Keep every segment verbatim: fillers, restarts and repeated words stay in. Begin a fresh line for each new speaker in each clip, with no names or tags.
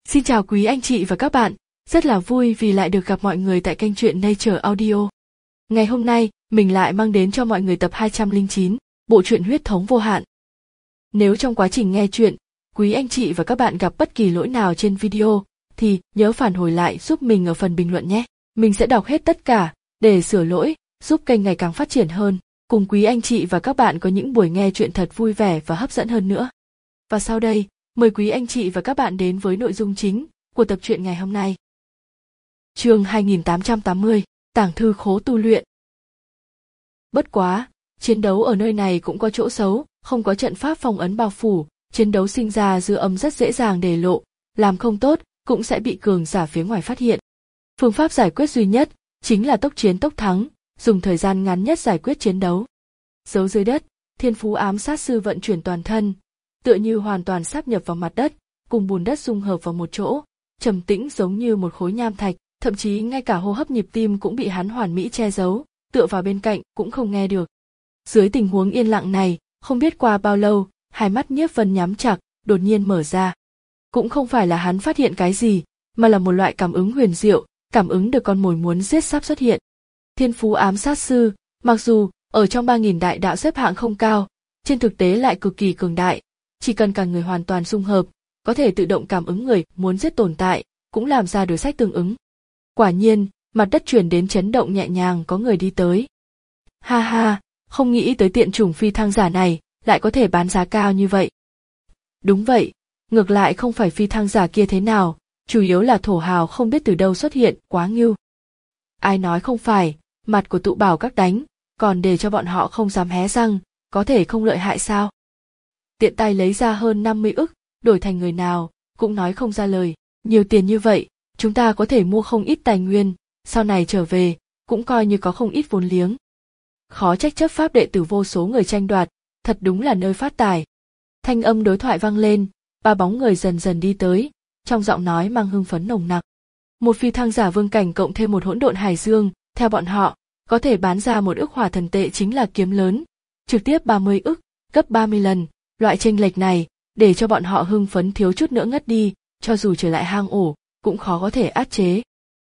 Xin chào quý anh chị và các bạn, rất là vui vì lại được gặp mọi người tại kênh truyện Nature Audio. Ngày hôm nay, mình lại mang đến cho mọi người tập hai trăm lẻ chín, bộ truyện Huyết thống vô hạn. Nếu trong quá trình nghe truyện, quý anh chị và các bạn gặp bất kỳ lỗi nào trên video, thì nhớ phản hồi lại giúp mình ở phần bình luận nhé. Mình sẽ đọc hết tất cả, để sửa lỗi, giúp kênh ngày càng phát triển hơn, cùng quý anh chị và các bạn có những buổi nghe truyện thật vui vẻ và hấp dẫn hơn nữa. Và sau đây, mời quý anh chị và các bạn đến với nội dung chính của tập truyện ngày hôm nay. Chương hai nghìn tám trăm tám mươi, Tàng thư khố tu luyện. Bất quá, chiến đấu ở nơi này cũng có chỗ xấu, không có trận pháp phong ấn bao phủ, chiến đấu sinh ra dư âm rất dễ dàng để lộ, làm không tốt cũng sẽ bị cường giả phía ngoài phát hiện. Phương pháp giải quyết duy nhất chính là tốc chiến tốc thắng, dùng thời gian ngắn nhất giải quyết chiến đấu. Giấu dưới đất, Thiên Phú ám sát sư vận chuyển toàn thân, tựa như hoàn toàn sáp nhập vào mặt đất, cùng bùn đất dung hợp vào một chỗ, trầm tĩnh giống như một khối nham thạch, thậm chí ngay cả hô hấp nhịp tim cũng bị hắn hoàn mỹ che giấu, tựa vào bên cạnh cũng không nghe được. Dưới tình huống yên lặng này, không biết qua bao lâu, hai mắt Nhiếp Vân nhắm chặt, đột nhiên mở ra. Cũng không phải là hắn phát hiện cái gì, mà là một loại cảm ứng huyền diệu, cảm ứng được con mồi muốn giết sắp xuất hiện. Thiên Phú ám sát sư, mặc dù ở trong ba nghìn đại đạo xếp hạng không cao, trên thực tế lại cực kỳ cường đại. Chỉ cần cả người hoàn toàn dung hợp, có thể tự động cảm ứng người muốn giết tồn tại, cũng làm ra đối sách tương ứng. Quả nhiên, mặt đất truyền đến chấn động nhẹ nhàng, có người đi tới. Ha ha, không nghĩ tới tiện chủng phi thăng giả này lại có thể bán giá cao như vậy. Đúng vậy, ngược lại không phải phi thăng giả kia thế nào, chủ yếu là thổ hào không biết từ đâu xuất hiện, quá ngưu. Ai nói không phải, mặt của tụ bảo các đánh, còn để cho bọn họ không dám hé răng, có thể không lợi hại sao? Tiện tay lấy ra hơn năm mươi ức, đổi thành người nào, cũng nói không ra lời. Nhiều tiền như vậy, chúng ta có thể mua không ít tài nguyên, sau này trở về, cũng coi như có không ít vốn liếng. Khó trách chấp pháp đệ tử vô số người tranh đoạt, thật đúng là nơi phát tài. Thanh âm đối thoại vang lên, ba bóng người dần dần đi tới, trong giọng nói mang hưng phấn nồng nặc. Một phi thăng giả vương cảnh cộng thêm một hỗn độn hải dương, theo bọn họ, có thể bán ra một ức hỏa thần tệ chính là kiếm lớn, trực tiếp ba mươi ức, gấp ba mươi lần. Loại chênh lệch này, để cho bọn họ hưng phấn thiếu chút nữa ngất đi, cho dù trở lại hang ổ, cũng khó có thể át chế.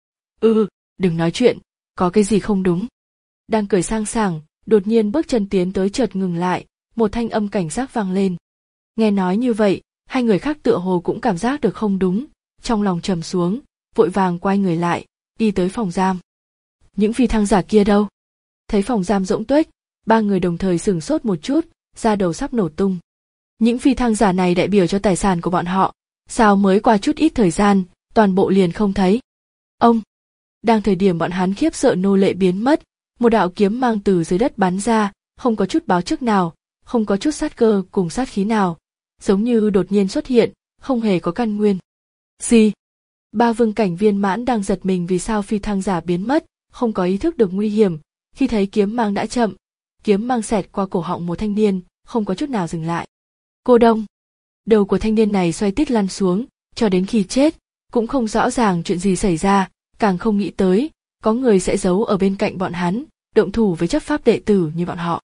Ừ, đừng nói chuyện, có cái gì không đúng. Đang cười sang sảng, đột nhiên bước chân tiến tới chợt ngừng lại, một thanh âm cảnh giác vang lên. Nghe nói như vậy, hai người khác tựa hồ cũng cảm giác được không đúng, trong lòng trầm xuống, vội vàng quay người lại, đi tới phòng giam. Những phi thăng giả kia đâu? Thấy phòng giam rỗng tuếch, ba người đồng thời sửng sốt một chút, da đầu sắp nổ tung. Những phi thăng giả này đại biểu cho tài sản của bọn họ, sao mới qua chút ít thời gian, toàn bộ liền không thấy. Ông! Đang thời điểm bọn hắn khiếp sợ nô lệ biến mất, một đạo kiếm mang từ dưới đất bắn ra, không có chút báo trước nào, không có chút sát cơ cùng sát khí nào, giống như đột nhiên xuất hiện, không hề có căn nguyên. Gì? Ba vương cảnh viên mãn đang giật mình vì sao phi thăng giả biến mất, không có ý thức được nguy hiểm, khi thấy kiếm mang đã chậm, kiếm mang xẹt qua cổ họng một thanh niên, không có chút nào dừng lại. Cô Đông. Đầu của thanh niên này xoay tít lăn xuống, cho đến khi chết, cũng không rõ ràng chuyện gì xảy ra, càng không nghĩ tới, có người sẽ giấu ở bên cạnh bọn hắn, động thủ với chấp pháp đệ tử như bọn họ.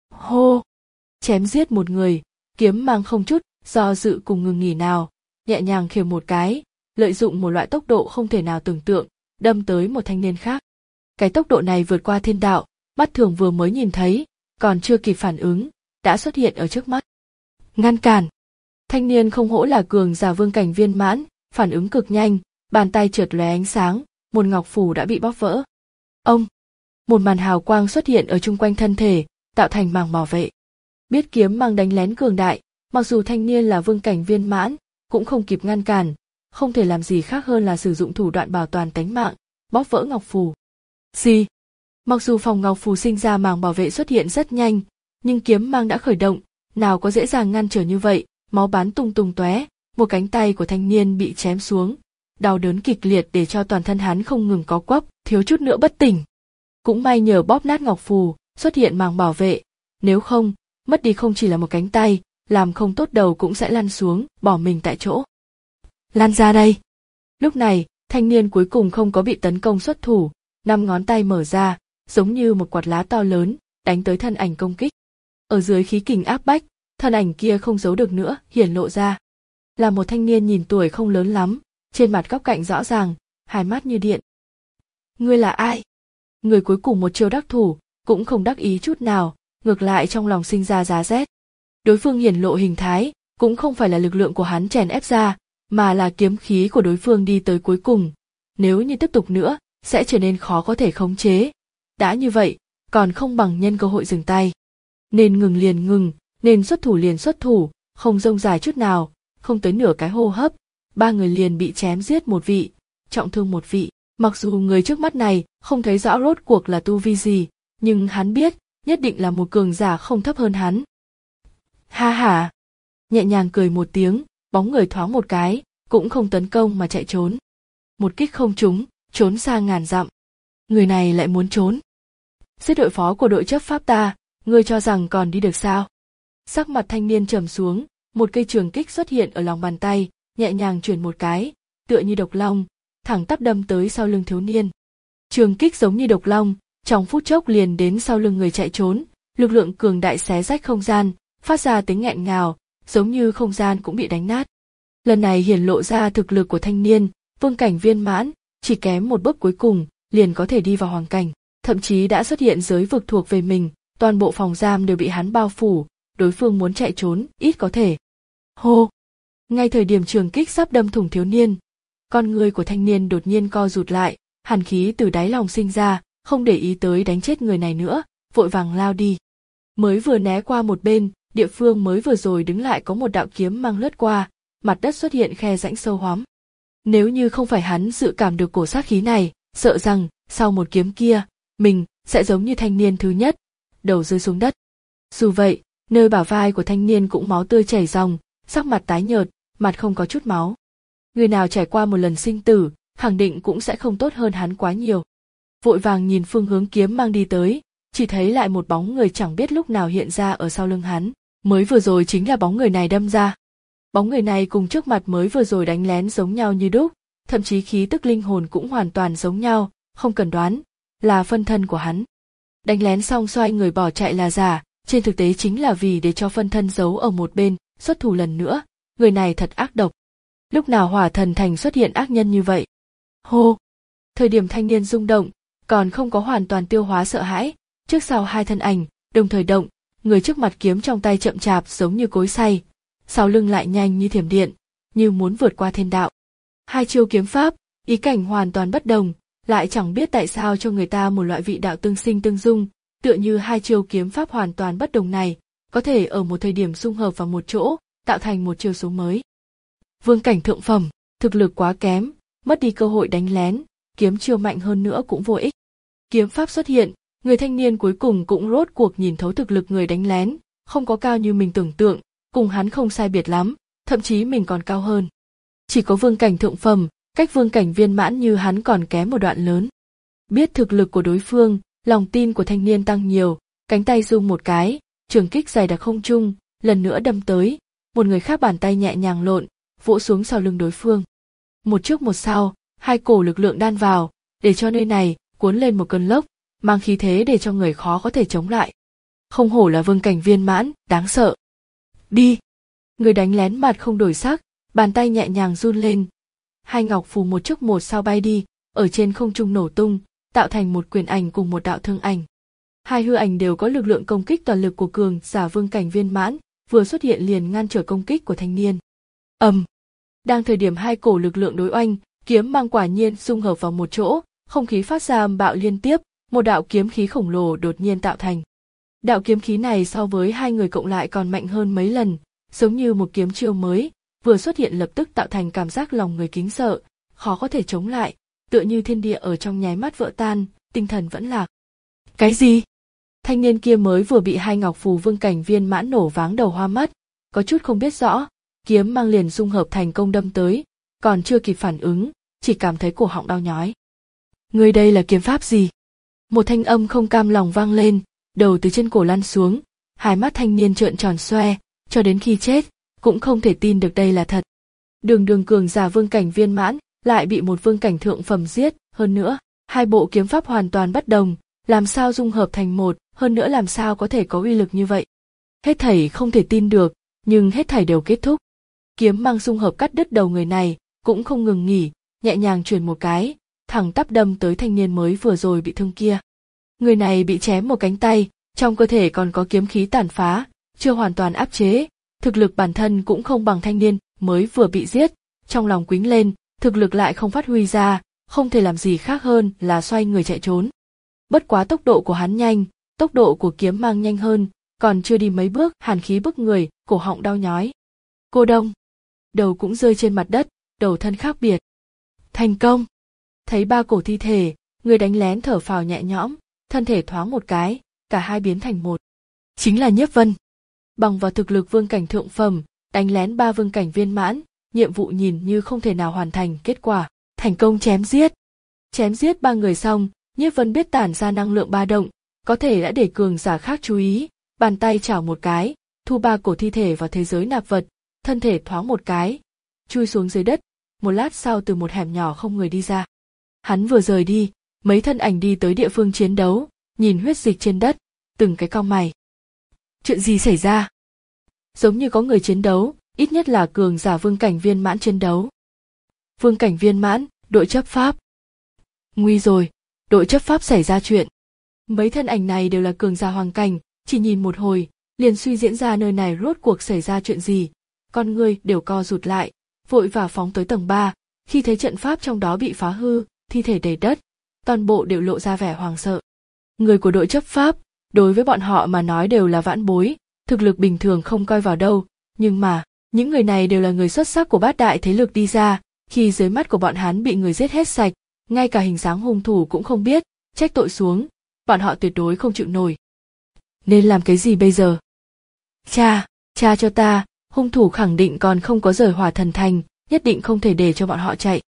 Hô! Chém giết một người, kiếm mang không chút do dự cùng ngừng nghỉ nào, nhẹ nhàng khiêng một cái, lợi dụng một loại tốc độ không thể nào tưởng tượng, đâm tới một thanh niên khác. Cái tốc độ này vượt qua thiên đạo, mắt thường vừa mới nhìn thấy, còn chưa kịp phản ứng, đã xuất hiện ở trước mắt. Ngăn cản. Thanh niên không hổ là cường giả vương cảnh viên mãn, phản ứng cực nhanh, bàn tay trượt lóe ánh sáng, một ngọc phù đã bị bóp vỡ. Ông! Một màn hào quang xuất hiện ở chung quanh thân thể, tạo thành màng bảo vệ. Biết kiếm mang đánh lén cường đại, mặc dù thanh niên là vương cảnh viên mãn, cũng không kịp ngăn cản, không thể làm gì khác hơn là sử dụng thủ đoạn bảo toàn tánh mạng, bóp vỡ ngọc phù. Gì? Mặc dù phòng ngọc phù sinh ra màng bảo vệ xuất hiện rất nhanh, nhưng kiếm mang đã khởi động, nào có dễ dàng ngăn trở như vậy, máu bắn tung tung tóe, một cánh tay của thanh niên bị chém xuống, đau đớn kịch liệt để cho toàn thân hắn không ngừng có quắp, thiếu chút nữa bất tỉnh. Cũng may nhờ bóp nát ngọc phù, xuất hiện màng bảo vệ, nếu không, mất đi không chỉ là một cánh tay, làm không tốt đầu cũng sẽ lăn xuống, bỏ mình tại chỗ. Lan ra đây! Lúc này, thanh niên cuối cùng không có bị tấn công xuất thủ, năm ngón tay mở ra, giống như một quạt lá to lớn, đánh tới thân ảnh công kích. Ở dưới khí kình áp bách, thân ảnh kia không giấu được nữa, hiển lộ ra. Là một thanh niên nhìn tuổi không lớn lắm, trên mặt góc cạnh rõ ràng, hai mắt như điện. Ngươi là ai? Người cuối cùng một chiêu đắc thủ, cũng không đắc ý chút nào, ngược lại trong lòng sinh ra giá rét. Đối phương hiển lộ hình thái, cũng không phải là lực lượng của hắn chèn ép ra, mà là kiếm khí của đối phương đi tới cuối cùng. Nếu như tiếp tục nữa, sẽ trở nên khó có thể khống chế. Đã như vậy, còn không bằng nhân cơ hội dừng tay. Nên ngừng liền ngừng, nên xuất thủ liền xuất thủ, không rông dài chút nào, không tới nửa cái hô hấp, ba người liền bị chém giết một vị, trọng thương một vị. Mặc dù người trước mắt này không thấy rõ rốt cuộc là tu vi gì, nhưng hắn biết, nhất định là một cường giả không thấp hơn hắn. Ha ha! Nhẹ nhàng cười một tiếng, bóng người thoáng một cái, cũng không tấn công mà chạy trốn. Một kích không trúng, trốn xa ngàn dặm. Người này lại muốn trốn. Giết đội phó của đội chấp pháp ta, ngươi cho rằng còn đi được sao? Sắc mặt thanh niên trầm xuống, một cây trường kích xuất hiện ở lòng bàn tay, nhẹ nhàng chuyển một cái, tựa như độc long, thẳng tắp đâm tới sau lưng thiếu niên. Trường kích giống như độc long, trong phút chốc liền đến sau lưng người chạy trốn, lực lượng cường đại xé rách không gian, phát ra tiếng nghẹn ngào, giống như không gian cũng bị đánh nát. Lần này hiển lộ ra thực lực của thanh niên, vương cảnh viên mãn, chỉ kém một bước cuối cùng, liền có thể đi vào hoàng cảnh, thậm chí đã xuất hiện giới vực thuộc về mình, toàn bộ phòng giam đều bị hắn bao phủ, đối phương muốn chạy trốn, ít có thể. Hô! Ngay thời điểm trường kích sắp đâm thủng thiếu niên, con người của thanh niên đột nhiên co rụt lại, hàn khí từ đáy lòng sinh ra, không để ý tới đánh chết người này nữa, vội vàng lao đi. Mới vừa né qua một bên, địa phương mới vừa rồi đứng lại có một đạo kiếm mang lướt qua, mặt đất xuất hiện khe rãnh sâu hoắm. Nếu như không phải hắn dự cảm được cổ sát khí này, sợ rằng sau một kiếm kia, mình sẽ giống như thanh niên thứ nhất, đầu rơi xuống đất. Dù vậy, nơi bả vai của thanh niên cũng máu tươi chảy ròng, sắc mặt tái nhợt, mặt không có chút máu. Người nào trải qua một lần sinh tử, khẳng định cũng sẽ không tốt hơn hắn quá nhiều. Vội vàng nhìn phương hướng kiếm mang đi tới, chỉ thấy lại một bóng người chẳng biết lúc nào hiện ra ở sau lưng hắn, mới vừa rồi chính là bóng người này đâm ra. Bóng người này cùng trước mặt mới vừa rồi đánh lén giống nhau như đúc, thậm chí khí tức linh hồn cũng hoàn toàn giống nhau, không cần đoán, là phân thân của hắn. Đánh lén xong xoay người bỏ chạy là giả, trên thực tế chính là vì để cho phân thân giấu ở một bên, xuất thủ lần nữa, người này thật ác độc. Lúc nào hỏa thần thành xuất hiện ác nhân như vậy? Hô! Thời điểm thanh niên rung động, còn không có hoàn toàn tiêu hóa sợ hãi, trước sau hai thân ảnh, đồng thời động, người trước mặt kiếm trong tay chậm chạp giống như cối xay, sau lưng lại nhanh như thiểm điện, như muốn vượt qua thiên đạo. Hai chiêu kiếm pháp, ý cảnh hoàn toàn bất đồng, lại chẳng biết tại sao cho người ta một loại vị đạo tương sinh tương dung, tựa như hai chiêu kiếm pháp hoàn toàn bất đồng này, có thể ở một thời điểm xung hợp vào một chỗ, tạo thành một chiêu số mới. Vương cảnh thượng phẩm, thực lực quá kém, mất đi cơ hội đánh lén, kiếm chiêu mạnh hơn nữa cũng vô ích. Kiếm pháp xuất hiện, người thanh niên cuối cùng cũng rốt cuộc nhìn thấu thực lực người đánh lén, không có cao như mình tưởng tượng, cùng hắn không sai biệt lắm, thậm chí mình còn cao hơn. Chỉ có vương cảnh thượng phẩm, cách vương cảnh viên mãn như hắn còn kém một đoạn lớn. Biết thực lực của đối phương, lòng tin của thanh niên tăng nhiều, cánh tay rung một cái, trường kích dày đặc không trung, lần nữa đâm tới, một người khác bàn tay nhẹ nhàng lộn, vỗ xuống sau lưng đối phương. Một trước một sau, hai cổ lực lượng đan vào, để cho nơi này cuốn lên một cơn lốc, mang khí thế để cho người khó có thể chống lại. Không hổ là vương cảnh viên mãn, đáng sợ. Đi! Người đánh lén mặt không đổi sắc, bàn tay nhẹ nhàng run lên. Hai ngọc phù một trước một sau bay đi, ở trên không trung nổ tung, tạo thành một quyền ảnh cùng một đạo thương ảnh. Hai hư ảnh đều có lực lượng công kích toàn lực của cường giả vương cảnh viên mãn, vừa xuất hiện liền ngăn trở công kích của thanh niên. Ầm! Um. Đang thời điểm hai cổ lực lượng đối oanh, kiếm mang quả nhiên xung hợp vào một chỗ, không khí phát ra âm bạo liên tiếp, một đạo kiếm khí khổng lồ đột nhiên tạo thành. Đạo kiếm khí này so với hai người cộng lại còn mạnh hơn mấy lần, giống như một kiếm chiêu mới, vừa xuất hiện lập tức tạo thành cảm giác lòng người kính sợ, khó có thể chống lại, tựa như thiên địa ở trong nháy mắt vỡ tan, tinh thần vẫn lạc. Cái gì? Thanh niên kia mới vừa bị hai ngọc phù vương cảnh viên mãn nổ váng đầu hoa mắt, có chút không biết rõ, kiếm mang liền dung hợp thành công đâm tới, còn chưa kịp phản ứng, chỉ cảm thấy cổ họng đau nhói. Ngươi đây là kiếm pháp gì? Một thanh âm không cam lòng vang lên, đầu từ trên cổ lăn xuống, hai mắt thanh niên trợn tròn xoe, cho đến khi chết, cũng không thể tin được đây là thật. Đường đường cường giả vương cảnh viên mãn, lại bị một vương cảnh thượng phẩm giết, hơn nữa, hai bộ kiếm pháp hoàn toàn bất đồng, làm sao dung hợp thành một, hơn nữa làm sao có thể có uy lực như vậy. Hết thảy không thể tin được, nhưng hết thảy đều kết thúc. Kiếm mang dung hợp cắt đứt đầu người này, cũng không ngừng nghỉ, nhẹ nhàng chuyển một cái, thẳng tắp đâm tới thanh niên mới vừa rồi bị thương kia. Người này bị chém một cánh tay, trong cơ thể còn có kiếm khí tàn phá, chưa hoàn toàn áp chế, thực lực bản thân cũng không bằng thanh niên mới vừa bị giết, trong lòng quĩnh lên, thực lực lại không phát huy ra, không thể làm gì khác hơn là xoay người chạy trốn. Bất quá tốc độ của hắn nhanh, tốc độ của kiếm mang nhanh hơn, còn chưa đi mấy bước, hàn khí bức người, cổ họng đau nhói. Cô Đông, đầu cũng rơi trên mặt đất, đầu thân khác biệt. Thành công. Thấy ba cổ thi thể, người đánh lén thở phào nhẹ nhõm, thân thể thoáng một cái, cả hai biến thành một. Chính là Nhiếp Vân. Bằng vào thực lực vương cảnh thượng phẩm, đánh lén ba vương cảnh viên mãn, nhiệm vụ nhìn như không thể nào hoàn thành, kết quả thành công chém giết. Chém giết ba người xong, Nhiếp Vân biết tản ra năng lượng ba động, có thể đã để cường giả khác chú ý, bàn tay chảo một cái, thu ba cổ thi thể vào thế giới nạp vật, thân thể thoáng một cái, chui xuống dưới đất, một lát sau từ một hẻm nhỏ không người đi ra. Hắn vừa rời đi, mấy thân ảnh đi tới địa phương chiến đấu, nhìn huyết dịch trên đất, từng cái cau mày. Chuyện gì xảy ra? Giống như có người chiến đấu, ít nhất là cường giả vương cảnh viên mãn chiến đấu. Vương cảnh viên mãn, đội chấp pháp. Nguy rồi, đội chấp pháp xảy ra chuyện. Mấy thân ảnh này đều là cường giả hoàng cảnh, chỉ nhìn một hồi, liền suy diễn ra nơi này rốt cuộc xảy ra chuyện gì. Con người đều co rụt lại, vội vàng phóng tới tầng ba, khi thấy trận pháp trong đó bị phá hư, thi thể đầy đất, toàn bộ đều lộ ra vẻ hoàng sợ. Người của đội chấp pháp, đối với bọn họ mà nói đều là vãn bối, thực lực bình thường không coi vào đâu, nhưng mà, những người này đều là người xuất sắc của bát đại thế lực đi ra, khi dưới mắt của bọn hắn bị người giết hết sạch, ngay cả hình dáng hung thủ cũng không biết, trách tội xuống, bọn họ tuyệt đối không chịu nổi. Nên làm cái gì bây giờ? Cha, cha cho ta, hung thủ khẳng định còn không có rời Hỏa Thần Thành, nhất định không thể để cho bọn họ chạy.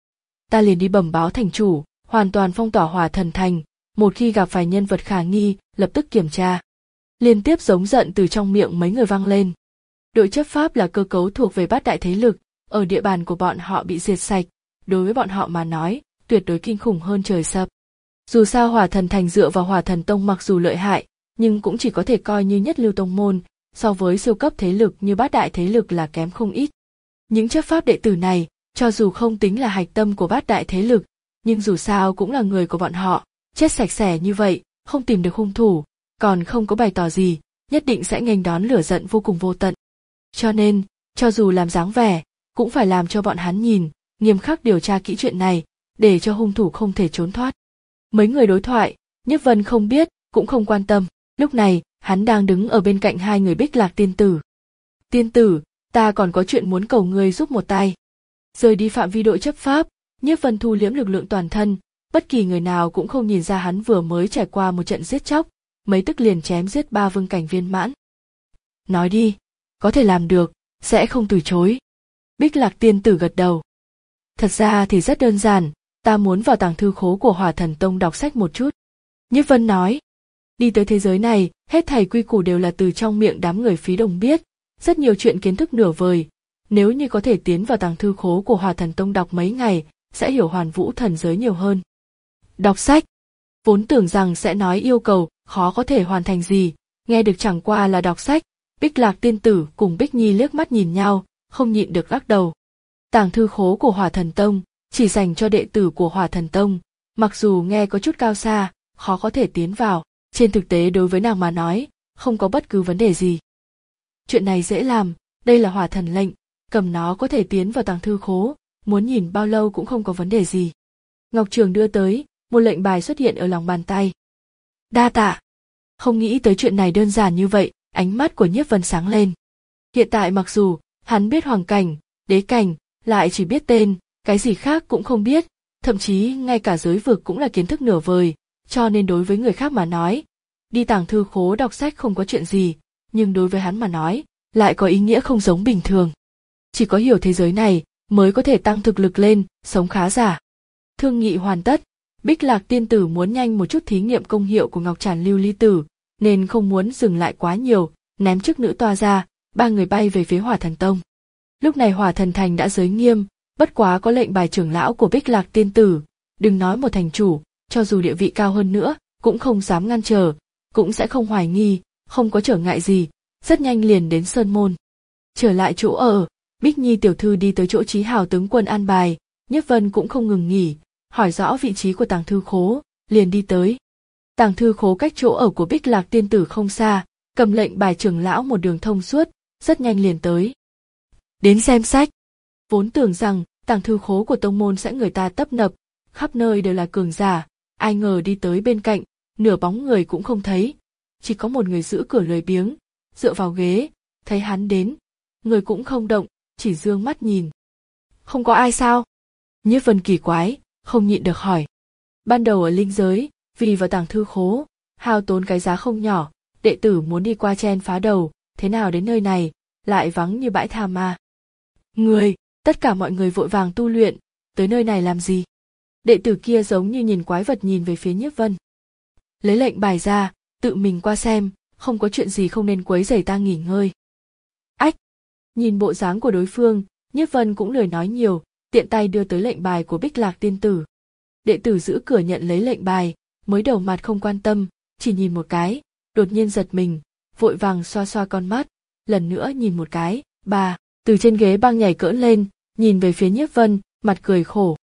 Ta liền đi bẩm báo thành chủ, hoàn toàn phong tỏa Hỏa Thần Thành, một khi gặp phải nhân vật khả nghi, lập tức kiểm tra. Liên tiếp giống giận từ trong miệng mấy người vang lên. Đội chấp pháp là cơ cấu thuộc về bát đại thế lực, ở địa bàn của bọn họ bị diệt sạch, đối với bọn họ mà nói, tuyệt đối kinh khủng hơn trời sập. Dù sao Hỏa Thần Thành dựa vào Hỏa Thần Tông mặc dù lợi hại, nhưng cũng chỉ có thể coi như nhất lưu tông môn, so với siêu cấp thế lực như bát đại thế lực là kém không ít. Những chấp pháp đệ tử này, cho dù không tính là hạch tâm của bát đại thế lực, nhưng dù sao cũng là người của bọn họ, chết sạch sẽ như vậy, không tìm được hung thủ, còn không có bày tỏ gì, nhất định sẽ nghênh đón lửa giận vô cùng vô tận. Cho nên, cho dù làm dáng vẻ, cũng phải làm cho bọn hắn nhìn, nghiêm khắc điều tra kỹ chuyện này, để cho hung thủ không thể trốn thoát. Mấy người đối thoại, Nhiếp Vân không biết, cũng không quan tâm, lúc này, hắn đang đứng ở bên cạnh hai người Bích Lạc tiên tử. Tiên tử, ta còn có chuyện muốn cầu ngươi giúp một tay. Rời đi phạm vi đội chấp pháp, Nhiếp Vân thu liễm lực lượng toàn thân, bất kỳ người nào cũng không nhìn ra hắn vừa mới trải qua một trận giết chóc, mấy tức liền chém giết ba vương cảnh viên mãn. Nói đi, có thể làm được, sẽ không từ chối. Bích Lạc tiên tử gật đầu. Thật ra thì rất đơn giản, ta muốn vào tàng thư khố của Hỏa Thần Tông đọc sách một chút. Nhiếp Vân nói, đi tới thế giới này, hết thảy quy củ đều là từ trong miệng đám người phí đồng biết, rất nhiều chuyện kiến thức nửa vời. Nếu như có thể tiến vào tàng thư khố của Hỏa Thần Tông đọc mấy ngày, sẽ hiểu Hoàn Vũ thần giới nhiều hơn. Đọc sách, vốn tưởng rằng sẽ nói yêu cầu khó có thể hoàn thành gì, nghe được chẳng qua là đọc sách. Bích Lạc tiên tử cùng Bích Nhi liếc mắt nhìn nhau, không nhịn được lắc đầu. Tàng thư khố của Hỏa Thần Tông chỉ dành cho đệ tử của Hỏa Thần Tông, mặc dù nghe có chút cao xa, khó có thể tiến vào, trên thực tế đối với nàng mà nói, không có bất cứ vấn đề gì. Chuyện này dễ làm, đây là Hỏa Thần lệnh, cầm nó có thể tiến vào tàng thư khố, muốn nhìn bao lâu cũng không có vấn đề gì. Ngọc Trường đưa tới, một lệnh bài xuất hiện ở lòng bàn tay. Đa tạ. Không nghĩ tới chuyện này đơn giản như vậy, ánh mắt của Nhiếp Vân sáng lên. Hiện tại mặc dù hắn biết hoàng cảnh, đế cảnh, lại chỉ biết tên, cái gì khác cũng không biết, thậm chí ngay cả giới vực cũng là kiến thức nửa vời, cho nên đối với người khác mà nói, đi tàng thư khố đọc sách không có chuyện gì, nhưng đối với hắn mà nói, lại có ý nghĩa không giống bình thường. Chỉ có hiểu thế giới này, mới có thể tăng thực lực lên, sống khá giả. Thương nghị hoàn tất, Bích Lạc tiên tử muốn nhanh một chút thí nghiệm công hiệu của Ngọc Tràn Lưu Ly Tử, nên không muốn dừng lại quá nhiều, ném chức nữ toa ra, ba người bay về phía Hỏa Thần Tông. Lúc này Hỏa Thần Thành đã giới nghiêm, bất quá có lệnh bài trưởng lão của Bích Lạc tiên tử, đừng nói một thành chủ, cho dù địa vị cao hơn nữa, cũng không dám ngăn trở, cũng sẽ không hoài nghi, không có trở ngại gì, rất nhanh liền đến sơn môn. Trở lại chỗ ở, Bích Nhi tiểu thư đi tới chỗ Chí Hào tướng quân an bài, Nhiếp Vân cũng không ngừng nghỉ, hỏi rõ vị trí của tàng thư khố, liền đi tới. Tàng thư khố cách chỗ ở của Bích Lạc tiên tử không xa, cầm lệnh bài trưởng lão một đường thông suốt, rất nhanh liền tới. Đến xem sách. Vốn tưởng rằng tàng thư khố của tông môn sẽ người ta tấp nập, khắp nơi đều là cường giả, ai ngờ đi tới bên cạnh, nửa bóng người cũng không thấy, chỉ có một người giữ cửa lười biếng, dựa vào ghế, thấy hắn đến, người cũng không động, chỉ dương mắt nhìn. Không có ai sao? Nhiếp Vân kỳ quái, không nhịn được hỏi. Ban đầu ở linh giới, vì vào tàng thư khố, hao tốn cái giá không nhỏ, đệ tử muốn đi qua chen phá đầu, thế nào đến nơi này, lại vắng như bãi tha ma. Người, tất cả mọi người vội vàng tu luyện, tới nơi này làm gì? Đệ tử kia giống như nhìn quái vật nhìn về phía Nhiếp Vân. Lấy lệnh bài ra, tự mình qua xem, không có chuyện gì không nên quấy rầy ta nghỉ ngơi. Ách! Nhìn bộ dáng của đối phương, Nhiếp Vân cũng lười nói nhiều, tiện tay đưa tới lệnh bài của Bích Lạc tiên tử. Đệ tử giữ cửa nhận lấy lệnh bài, mới đầu mặt không quan tâm, chỉ nhìn một cái, đột nhiên giật mình, vội vàng xoa xoa con mắt, lần nữa nhìn một cái, bà, từ trên ghế băng nhảy cỡn lên, nhìn về phía Nhiếp Vân, mặt cười khổ.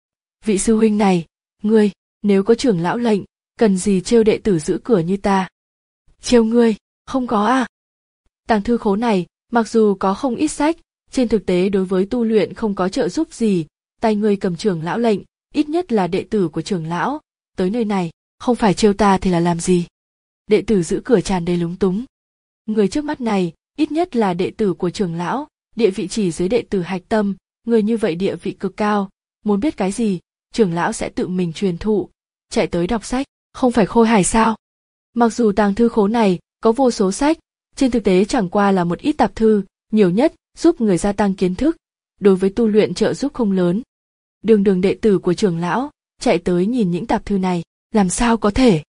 Vị sư huynh này, ngươi, nếu có trưởng lão lệnh, cần gì trêu đệ tử giữ cửa như ta? Trêu ngươi, không có à? Tàng thư khố này, mặc dù có không ít sách, trên thực tế đối với tu luyện không có trợ giúp gì, tay ngươi cầm trưởng lão lệnh, ít nhất là đệ tử của trưởng lão, tới nơi này, không phải trêu ta thì là làm gì? Đệ tử giữ cửa tràn đầy lúng túng. Người trước mắt này, ít nhất là đệ tử của trưởng lão, địa vị chỉ dưới đệ tử hạch tâm, người như vậy địa vị cực cao, muốn biết cái gì, trưởng lão sẽ tự mình truyền thụ, chạy tới đọc sách, không phải khôi hài sao? Mặc dù tàng thư khố này có vô số sách, trên thực tế chẳng qua là một ít tạp thư, nhiều nhất giúp người gia tăng kiến thức, đối với tu luyện trợ giúp không lớn. Đường đường đệ tử của trưởng lão, chạy tới nhìn những tạp thư này, làm sao có thể?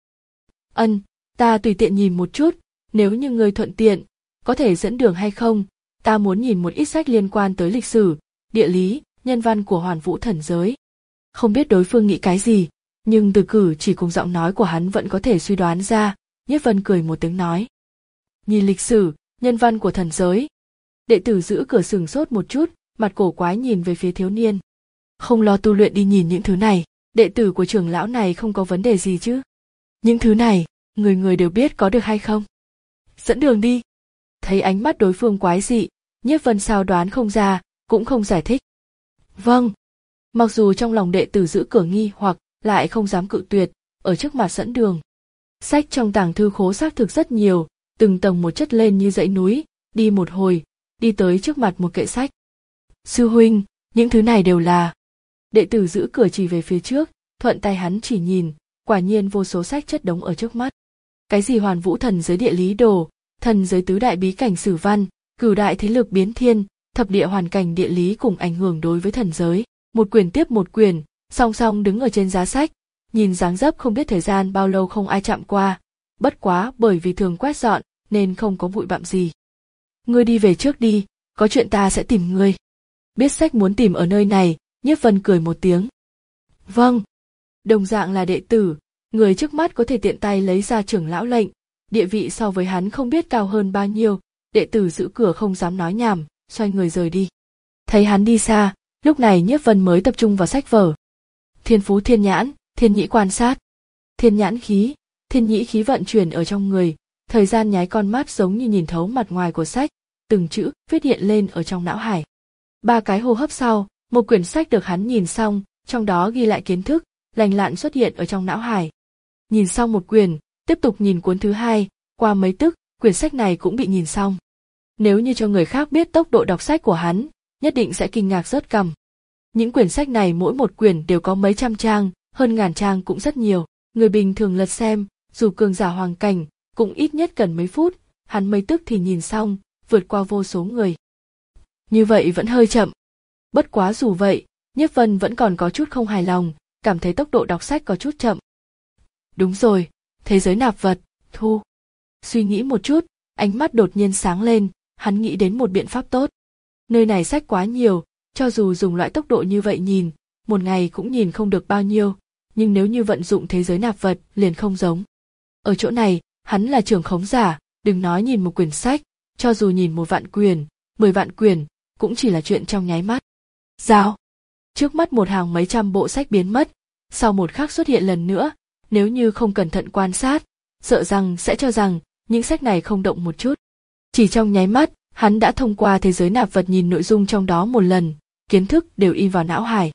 Ân, ta tùy tiện nhìn một chút, nếu như ngươi thuận tiện, có thể dẫn đường hay không? Ta muốn nhìn một ít sách liên quan tới lịch sử, địa lý, nhân văn của Hoàn Vũ thần giới. Không biết đối phương nghĩ cái gì, nhưng từ cử chỉ cùng giọng nói của hắn vẫn có thể suy đoán ra, Nhiếp Vân cười một tiếng nói. Nhìn lịch sử, nhân văn của thần giới. Đệ tử giữ cửa sừng sốt một chút, mặt cổ quái nhìn về phía thiếu niên. Không lo tu luyện đi nhìn những thứ này, đệ tử của trưởng lão này không có vấn đề gì chứ? Những thứ này, người người đều biết có được hay không? Dẫn đường đi. Thấy ánh mắt đối phương quái dị, Nhiếp Vân sao đoán không ra, cũng không giải thích. Vâng. Mặc dù trong lòng đệ tử giữ cửa nghi hoặc lại không dám cự tuyệt, ở trước mặt dẫn đường. Sách trong tàng thư khố xác thực rất nhiều, từng tầng một chất lên như dãy núi, đi một hồi, đi tới trước mặt một kệ sách. Sư huynh, những thứ này đều là... Đệ tử giữ cửa chỉ về phía trước, thuận tay hắn chỉ nhìn, quả nhiên vô số sách chất đống ở trước mắt. Cái gì Hoàn Vũ thần giới địa lý đồ, thần giới tứ đại bí cảnh sử văn, cửu đại thế lực biến thiên, thập địa hoàn cảnh địa lý cùng ảnh hưởng đối với thần giới, một quyển tiếp một quyển, song song đứng ở trên giá sách, nhìn dáng dấp không biết thời gian bao lâu không ai chạm qua, bất quá bởi vì thường quét dọn nên không có bụi bặm gì. Ngươi đi về trước đi, có chuyện ta sẽ tìm ngươi. Biết sách muốn tìm ở nơi này, Nhiếp Vân cười một tiếng. Vâng. Đồng dạng là đệ tử, người trước mắt có thể tiện tay lấy ra trưởng lão lệnh, địa vị so với hắn không biết cao hơn bao nhiêu, đệ tử giữ cửa không dám nói nhảm, xoay người rời đi. Thấy hắn đi xa, lúc này Nhiếp Vân mới tập trung vào sách vở. Thiên phú thiên nhãn, thiên nhĩ quan sát. Thiên nhãn khí, thiên nhĩ khí vận chuyển ở trong người, thời gian nháy con mắt giống như nhìn thấu mặt ngoài của sách, từng chữ viết hiện lên ở trong não hải. Ba cái hô hấp sau, một quyển sách được hắn nhìn xong, trong đó ghi lại kiến thức, lành lặn xuất hiện ở trong não hải. Nhìn xong một quyển, tiếp tục nhìn cuốn thứ hai, qua mấy tức, quyển sách này cũng bị nhìn xong. Nếu như cho người khác biết tốc độ đọc sách của hắn, nhất định sẽ kinh ngạc rớt cằm. Những quyển sách này mỗi một quyển đều có mấy trăm trang, hơn ngàn trang cũng rất nhiều. Người bình thường lật xem, dù cường giả hoàng cảnh, cũng ít nhất cần mấy phút, hắn mấy tức thì nhìn xong, vượt qua vô số người. Như vậy vẫn hơi chậm. Bất quá dù vậy, Nhiếp Vân vẫn còn có chút không hài lòng, cảm thấy tốc độ đọc sách có chút chậm. Đúng rồi, thế giới nạp vật, thu. Suy nghĩ một chút, ánh mắt đột nhiên sáng lên, hắn nghĩ đến một biện pháp tốt. Nơi này sách quá nhiều, cho dù dùng loại tốc độ như vậy nhìn, một ngày cũng nhìn không được bao nhiêu, nhưng nếu như vận dụng thế giới nạp vật liền không giống. Ở chỗ này, hắn là trưởng khống giả, đừng nói nhìn một quyển sách, cho dù nhìn một vạn quyển, mười vạn quyển, cũng chỉ là chuyện trong nháy mắt. Rào. Trước mắt một hàng mấy trăm bộ sách biến mất, sau một khắc xuất hiện lần nữa, nếu như không cẩn thận quan sát, sợ rằng sẽ cho rằng những sách này không động một chút. Chỉ trong nháy mắt, hắn đã thông qua thế giới nạp vật nhìn nội dung trong đó một lần, kiến thức đều in vào não hải.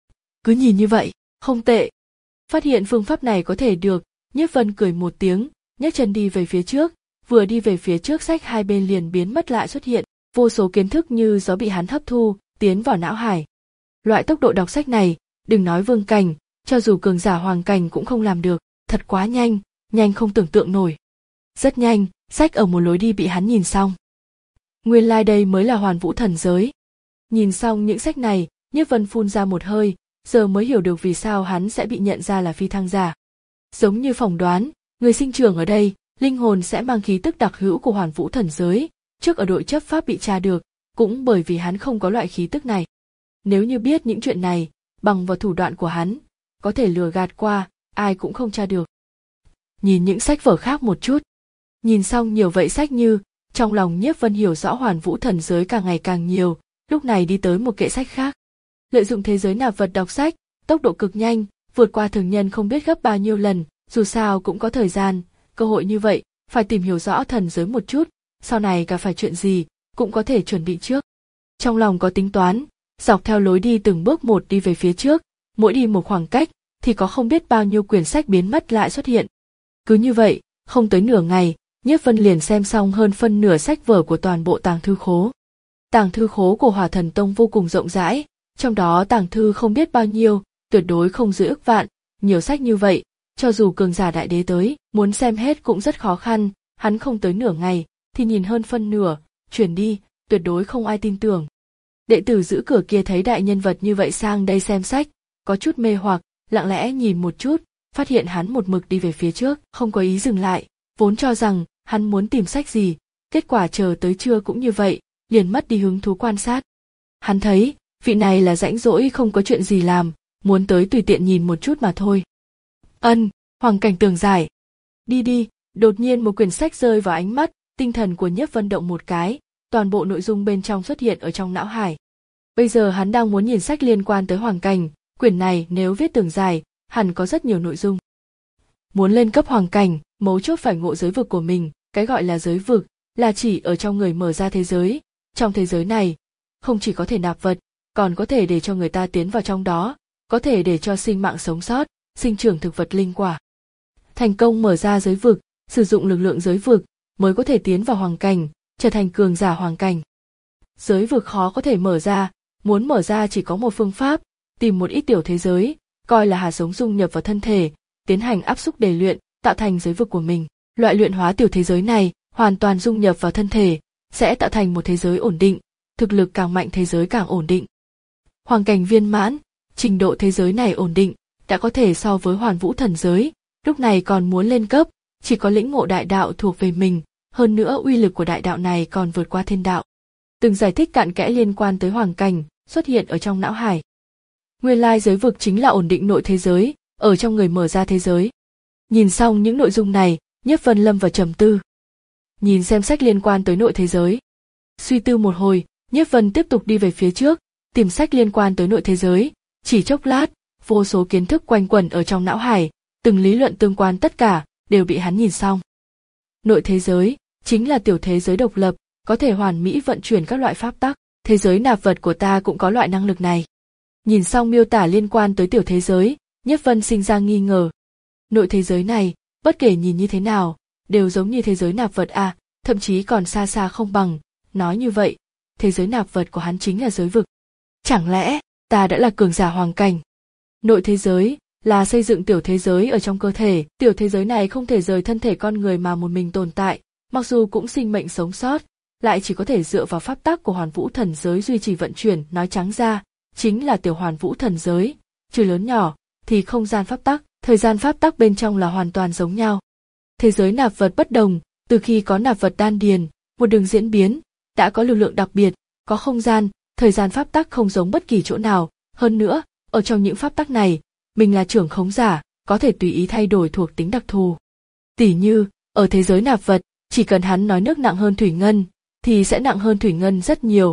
Cứ nhìn như vậy, không tệ. Phát hiện phương pháp này có thể được, Nhiếp Vân cười một tiếng, nhấc chân đi về phía trước, vừa đi về phía trước sách hai bên liền biến mất lại xuất hiện, vô số kiến thức như gió bị hắn hấp thu, tiến vào não hải. Loại tốc độ đọc sách này, đừng nói vương cảnh, cho dù cường giả hoàng cảnh cũng không làm được, thật quá nhanh, nhanh không tưởng tượng nổi. Rất nhanh, sách ở một lối đi bị hắn nhìn xong. Nguyên lai like đây mới là Hoàn Vũ Thần Giới. Nhìn xong những sách này, Nhiếp Vân phun ra một hơi, giờ mới hiểu được vì sao hắn sẽ bị nhận ra là phi thăng giả. Giống như phỏng đoán, người sinh trưởng ở đây, linh hồn sẽ mang khí tức đặc hữu của Hoàn Vũ Thần Giới, trước ở đội chấp pháp bị tra được, cũng bởi vì hắn không có loại khí tức này. Nếu như biết những chuyện này, bằng vào thủ đoạn của hắn, có thể lừa gạt qua, ai cũng không tra được. Nhìn những sách vở khác một chút. Nhìn xong nhiều vậy sách như, trong lòng Nhiếp Vân hiểu rõ Hoàn Vũ Thần Giới càng ngày càng nhiều, lúc này đi tới một kệ sách khác. Lợi dụng thế giới nạp vật đọc sách, tốc độ cực nhanh, vượt qua thường nhân không biết gấp bao nhiêu lần, dù sao cũng có thời gian, cơ hội như vậy, phải tìm hiểu rõ thần giới một chút, sau này cả phải chuyện gì, cũng có thể chuẩn bị trước. Trong lòng có tính toán, dọc theo lối đi từng bước một đi về phía trước, mỗi đi một khoảng cách, thì có không biết bao nhiêu quyển sách biến mất lại xuất hiện. Cứ như vậy, không tới nửa ngày, Nhiếp Vân liền xem xong hơn phân nửa sách vở của toàn bộ tàng thư khố. Tàng thư khố của Hỏa Thần Tông vô cùng rộng rãi, trong đó tàng thư không biết bao nhiêu, tuyệt đối không dưới ức vạn, nhiều sách như vậy, cho dù cường giả đại đế tới, muốn xem hết cũng rất khó khăn, hắn không tới nửa ngày, thì nhìn hơn phân nửa, chuyển đi, tuyệt đối không ai tin tưởng. Đệ tử giữ cửa kia thấy đại nhân vật như vậy sang đây xem sách, có chút mê hoặc, lặng lẽ nhìn một chút, phát hiện hắn một mực đi về phía trước, không có ý dừng lại, vốn cho rằng hắn muốn tìm sách gì, kết quả chờ tới trưa cũng như vậy, liền mất đi hứng thú quan sát. Hắn thấy, vị này là rãnh rỗi không có chuyện gì làm, muốn tới tùy tiện nhìn một chút mà thôi. Ân, Hoàng Cảnh tường giải. Đi đi, đột nhiên một quyển sách rơi vào ánh mắt, tinh thần của Nhiếp Vân động một cái, toàn bộ nội dung bên trong xuất hiện ở trong não hải. Bây giờ hắn đang muốn nhìn sách liên quan tới Hoàng Cảnh, quyển này nếu viết tường giải, hẳn có rất nhiều nội dung. Muốn lên cấp Hoàng Cảnh, mấu chốt phải ngộ giới vực của mình, cái gọi là giới vực, là chỉ ở trong người mở ra thế giới, trong thế giới này, không chỉ có thể nạp vật, còn có thể để cho người ta tiến vào trong đó, có thể để cho sinh mạng sống sót, sinh trưởng thực vật linh quả. Thành công mở ra giới vực, sử dụng lực lượng giới vực, mới có thể tiến vào Hoàng Cảnh, trở thành cường giả Hoàng Cảnh. Giới vực khó có thể mở ra, muốn mở ra chỉ có một phương pháp, tìm một ít tiểu thế giới, coi là hạt giống dung nhập vào thân thể, tiến hành áp xúc để luyện, tạo thành giới vực của mình. Loại luyện hóa tiểu thế giới này, hoàn toàn dung nhập vào thân thể, sẽ tạo thành một thế giới ổn định, thực lực càng mạnh thế giới càng ổn định. Hoàng Cảnh viên mãn, trình độ thế giới này ổn định, đã có thể so với Hoàn Vũ Thần Giới, lúc này còn muốn lên cấp, chỉ có lĩnh ngộ đại đạo thuộc về mình, hơn nữa uy lực của đại đạo này còn vượt qua thiên đạo. Từng giải thích cặn kẽ liên quan tới Hoàng Cảnh xuất hiện ở trong não hải. Nguyên lai giới vực chính là ổn định nội thế giới, ở trong người mở ra thế giới. Nhìn xong những nội dung này, Nhiếp Vân lâm vào trầm tư. Nhìn xem sách liên quan tới nội thế giới. Suy tư một hồi, Nhiếp Vân tiếp tục đi về phía trước, tìm sách liên quan tới nội thế giới, chỉ chốc lát, vô số kiến thức quanh quẩn ở trong não hải, từng lý luận tương quan tất cả đều bị hắn nhìn xong. Nội thế giới chính là tiểu thế giới độc lập, có thể hoàn mỹ vận chuyển các loại pháp tắc, thế giới nạp vật của ta cũng có loại năng lực này. Nhìn xong miêu tả liên quan tới tiểu thế giới, Nhiếp Vân sinh ra nghi ngờ. Nội thế giới này, bất kể nhìn như thế nào, đều giống như thế giới nạp vật à, thậm chí còn xa xa không bằng. Nói như vậy, thế giới nạp vật của hắn chính là giới vực. Chẳng lẽ, ta đã là cường giả Hoàng Cảnh? Nội thế giới là xây dựng tiểu thế giới ở trong cơ thể, tiểu thế giới này không thể rời thân thể con người mà một mình tồn tại, mặc dù cũng sinh mệnh sống sót, lại chỉ có thể dựa vào pháp tắc của Hoàn Vũ Thần Giới duy trì vận chuyển, nói trắng ra, chính là tiểu Hoàn Vũ Thần Giới, trừ lớn nhỏ, thì không gian pháp tắc, thời gian pháp tắc bên trong là hoàn toàn giống nhau. Thế giới nạp vật bất đồng, từ khi có nạp vật đan điền, một đường diễn biến, đã có lực lượng đặc biệt, có không gian, thời gian pháp tắc không giống bất kỳ chỗ nào, hơn nữa, ở trong những pháp tắc này, mình là trưởng khống giả, có thể tùy ý thay đổi thuộc tính đặc thù. Tỉ như, ở thế giới nạp vật, chỉ cần hắn nói nước nặng hơn thủy ngân, thì sẽ nặng hơn thủy ngân rất nhiều,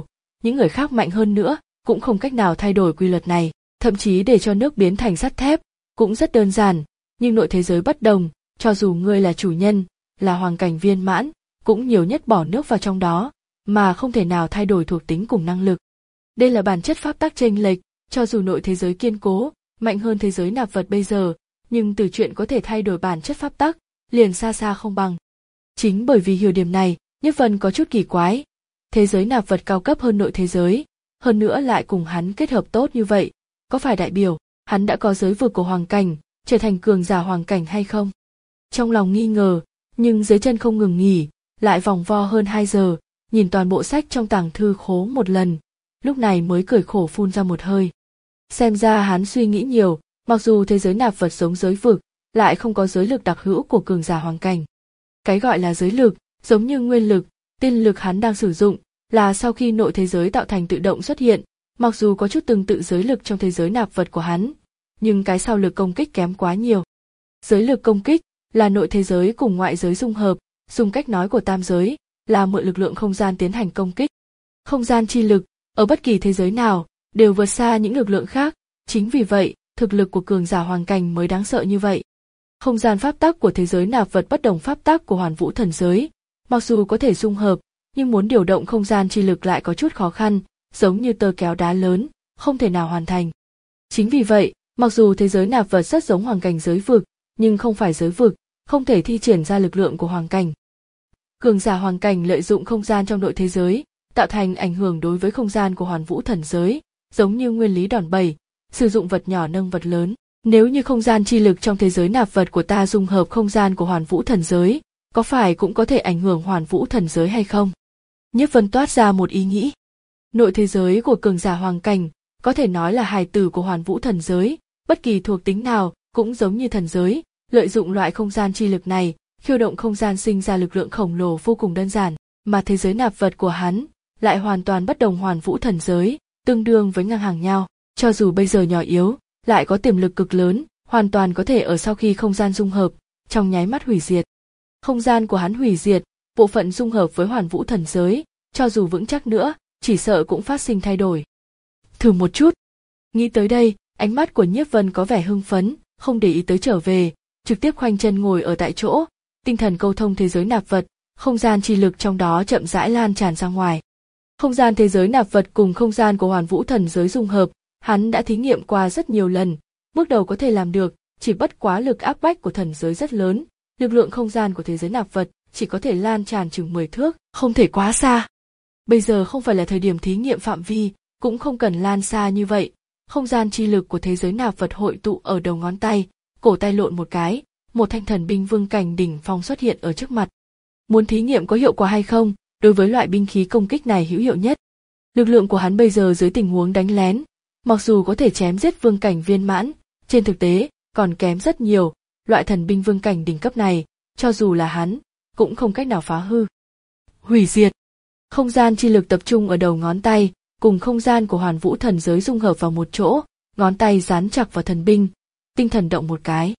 những người khác mạnh hơn nữa, cũng không cách nào thay đổi quy luật này, thậm chí để cho nước biến thành sắt thép, cũng rất đơn giản, nhưng nội thế giới bất đồng, cho dù ngươi là chủ nhân, là hoàng cảnh viên mãn, cũng nhiều nhất bỏ nước vào trong đó, mà không thể nào thay đổi thuộc tính cùng năng lực. Đây là bản chất pháp tắc chênh lệch, cho dù nội thế giới kiên cố, mạnh hơn thế giới nạp vật bây giờ, nhưng từ chuyện có thể thay đổi bản chất pháp tắc, liền xa xa không bằng. Chính bởi vì hiểu điểm này, Nhiếp Vân có chút kỳ quái. Thế giới nạp vật cao cấp hơn nội thế giới, hơn nữa lại cùng hắn kết hợp tốt như vậy, có phải đại biểu hắn đã có giới vực của hoàng cảnh, trở thành cường giả hoàng cảnh hay không? Trong lòng nghi ngờ, nhưng dưới chân không ngừng nghỉ, lại vòng vo hơn hai giờ, nhìn toàn bộ sách trong tàng thư khố một lần, lúc này mới cười khổ phun ra một hơi. Xem ra hắn suy nghĩ nhiều, mặc dù thế giới nạp vật giống giới vực, lại không có giới lực đặc hữu của cường giả hoàng cảnh. Cái gọi là giới lực, giống như nguyên lực, tiên lực hắn đang sử dụng, là sau khi nội thế giới tạo thành tự động xuất hiện, mặc dù có chút tương tự giới lực trong thế giới nạp vật của hắn, nhưng cái sau lực công kích kém quá nhiều. Giới lực công kích là nội thế giới cùng ngoại giới dung hợp, dùng cách nói của tam giới, là mượn lực lượng không gian tiến hành công kích. Không gian chi lực, ở bất kỳ thế giới nào, đều vượt xa những lực lượng khác, chính vì vậy, thực lực của cường giả hoàng cảnh mới đáng sợ như vậy. Không gian pháp tắc của thế giới nạp vật bất đồng pháp tắc của hoàn vũ thần giới, mặc dù có thể dung hợp, nhưng muốn điều động không gian chi lực lại có chút khó khăn, giống như tơ kéo đá lớn, không thể nào hoàn thành. Chính vì vậy, mặc dù thế giới nạp vật rất giống hoàng cảnh giới vực, nhưng không phải giới vực, không thể thi triển ra lực lượng của hoàng cảnh. Cường giả hoàng cảnh lợi dụng không gian trong nội thế giới, tạo thành ảnh hưởng đối với không gian của hoàn vũ thần giới, giống như nguyên lý đòn bẩy, sử dụng vật nhỏ nâng vật lớn. Nếu như không gian chi lực trong thế giới nạp vật của ta dung hợp không gian của hoàn vũ thần giới, có phải cũng có thể ảnh hưởng hoàn vũ thần giới hay không? Nhiếp Vân toát ra một ý nghĩ. Nội thế giới của cường giả hoàng cảnh, có thể nói là hài tử của hoàn vũ thần giới, bất kỳ thuộc tính nào cũng giống như thần giới, lợi dụng loại không gian chi lực này, khiêu động không gian sinh ra lực lượng khổng lồ vô cùng đơn giản, mà thế giới nạp vật của hắn lại hoàn toàn bất đồng hoàn vũ thần giới, tương đương với ngang hàng nhau, cho dù bây giờ nhỏ yếu, lại có tiềm lực cực lớn, hoàn toàn có thể ở sau khi không gian dung hợp, trong nháy mắt hủy diệt. Không gian của hắn hủy diệt, bộ phận dung hợp với hoàn vũ thần giới, cho dù vững chắc nữa, chỉ sợ cũng phát sinh thay đổi. Thử một chút. Nghĩ tới đây, ánh mắt của Nhiếp Vân có vẻ hưng phấn, không để ý tới trở về, trực tiếp khoanh chân ngồi ở tại chỗ, tinh thần câu thông thế giới nạp vật, không gian chi lực trong đó chậm rãi lan tràn ra ngoài. Không gian thế giới nạp vật cùng không gian của hoàn vũ thần giới dung hợp, hắn đã thí nghiệm qua rất nhiều lần, bước đầu có thể làm được, chỉ bất quá lực áp bách của thần giới rất lớn, lực lượng không gian của thế giới nạp vật chỉ có thể lan tràn chừng mười thước, không thể quá xa. Bây giờ không phải là thời điểm thí nghiệm phạm vi, cũng không cần lan xa như vậy. Không gian chi lực của thế giới nạp vật hội tụ ở đầu ngón tay, cổ tay lộn một cái, một thanh thần binh vương cảnh đỉnh phong xuất hiện ở trước mặt. Muốn thí nghiệm có hiệu quả hay không, đối với loại binh khí công kích này hữu hiệu nhất. Lực lượng của hắn bây giờ dưới tình huống đánh lén, mặc dù có thể chém giết vương cảnh viên mãn, trên thực tế còn kém rất nhiều, loại thần binh vương cảnh đỉnh cấp này, cho dù là hắn, cũng không cách nào phá hư. Hủy diệt. Không gian chi lực tập trung ở đầu ngón tay, cùng không gian của hoàn vũ thần giới dung hợp vào một chỗ, ngón tay dán chặt vào thần binh, tinh thần động một cái.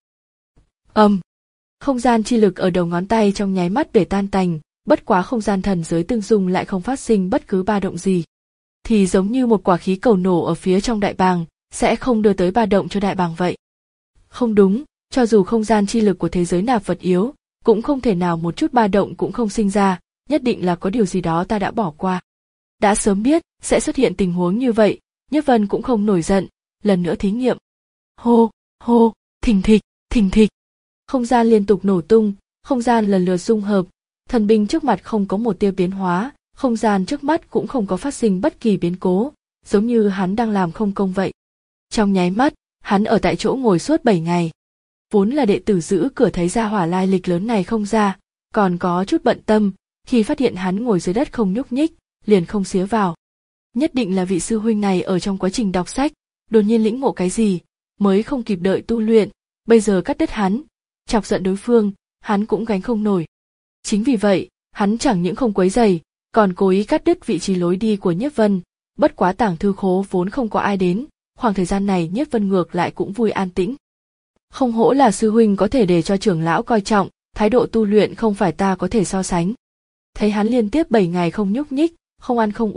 Âm. Um. Không gian chi lực ở đầu ngón tay trong nháy mắt để tan tành, bất quá không gian thần giới tương dung lại không phát sinh bất cứ ba động gì. Thì giống như một quả khí cầu nổ ở phía trong đại bàng, sẽ không đưa tới ba động cho đại bàng vậy. Không đúng, cho dù không gian chi lực của thế giới nạp vật yếu, cũng không thể nào một chút ba động cũng không sinh ra, nhất định là có điều gì đó ta đã bỏ qua. Đã sớm biết sẽ xuất hiện tình huống như vậy, Nhiếp Vân cũng không nổi giận, lần nữa thí nghiệm. Hô, hô, thình thịch, thình thịch. Không gian liên tục nổ tung, không gian lần lượt dung hợp, thần binh trước mặt không có một tia biến hóa, không gian trước mắt cũng không có phát sinh bất kỳ biến cố, giống như hắn đang làm không công vậy. Trong nháy mắt, hắn ở tại chỗ ngồi suốt bảy ngày. Vốn là đệ tử giữ cửa thấy ra hỏa lai lịch lớn này không ra, còn có chút bận tâm, khi phát hiện hắn ngồi dưới đất không nhúc nhích, liền không xía vào. Nhất định là vị sư huynh này ở trong quá trình đọc sách, đột nhiên lĩnh ngộ cái gì, mới không kịp đợi tu luyện, bây giờ cắt đứt hắn, chọc giận đối phương, hắn cũng gánh không nổi. Chính vì vậy, hắn chẳng những không quấy rầy, còn cố ý cắt đứt vị trí lối đi của Nhiếp Vân, bất quá tàng thư khố vốn không có ai đến, khoảng thời gian này Nhiếp Vân ngược lại cũng vui an tĩnh. Không hổ là sư huynh có thể để cho trưởng lão coi trọng, thái độ tu luyện không phải ta có thể so sánh. Thấy hắn liên tiếp bảy ngày không nhúc nhích, không ăn không uống,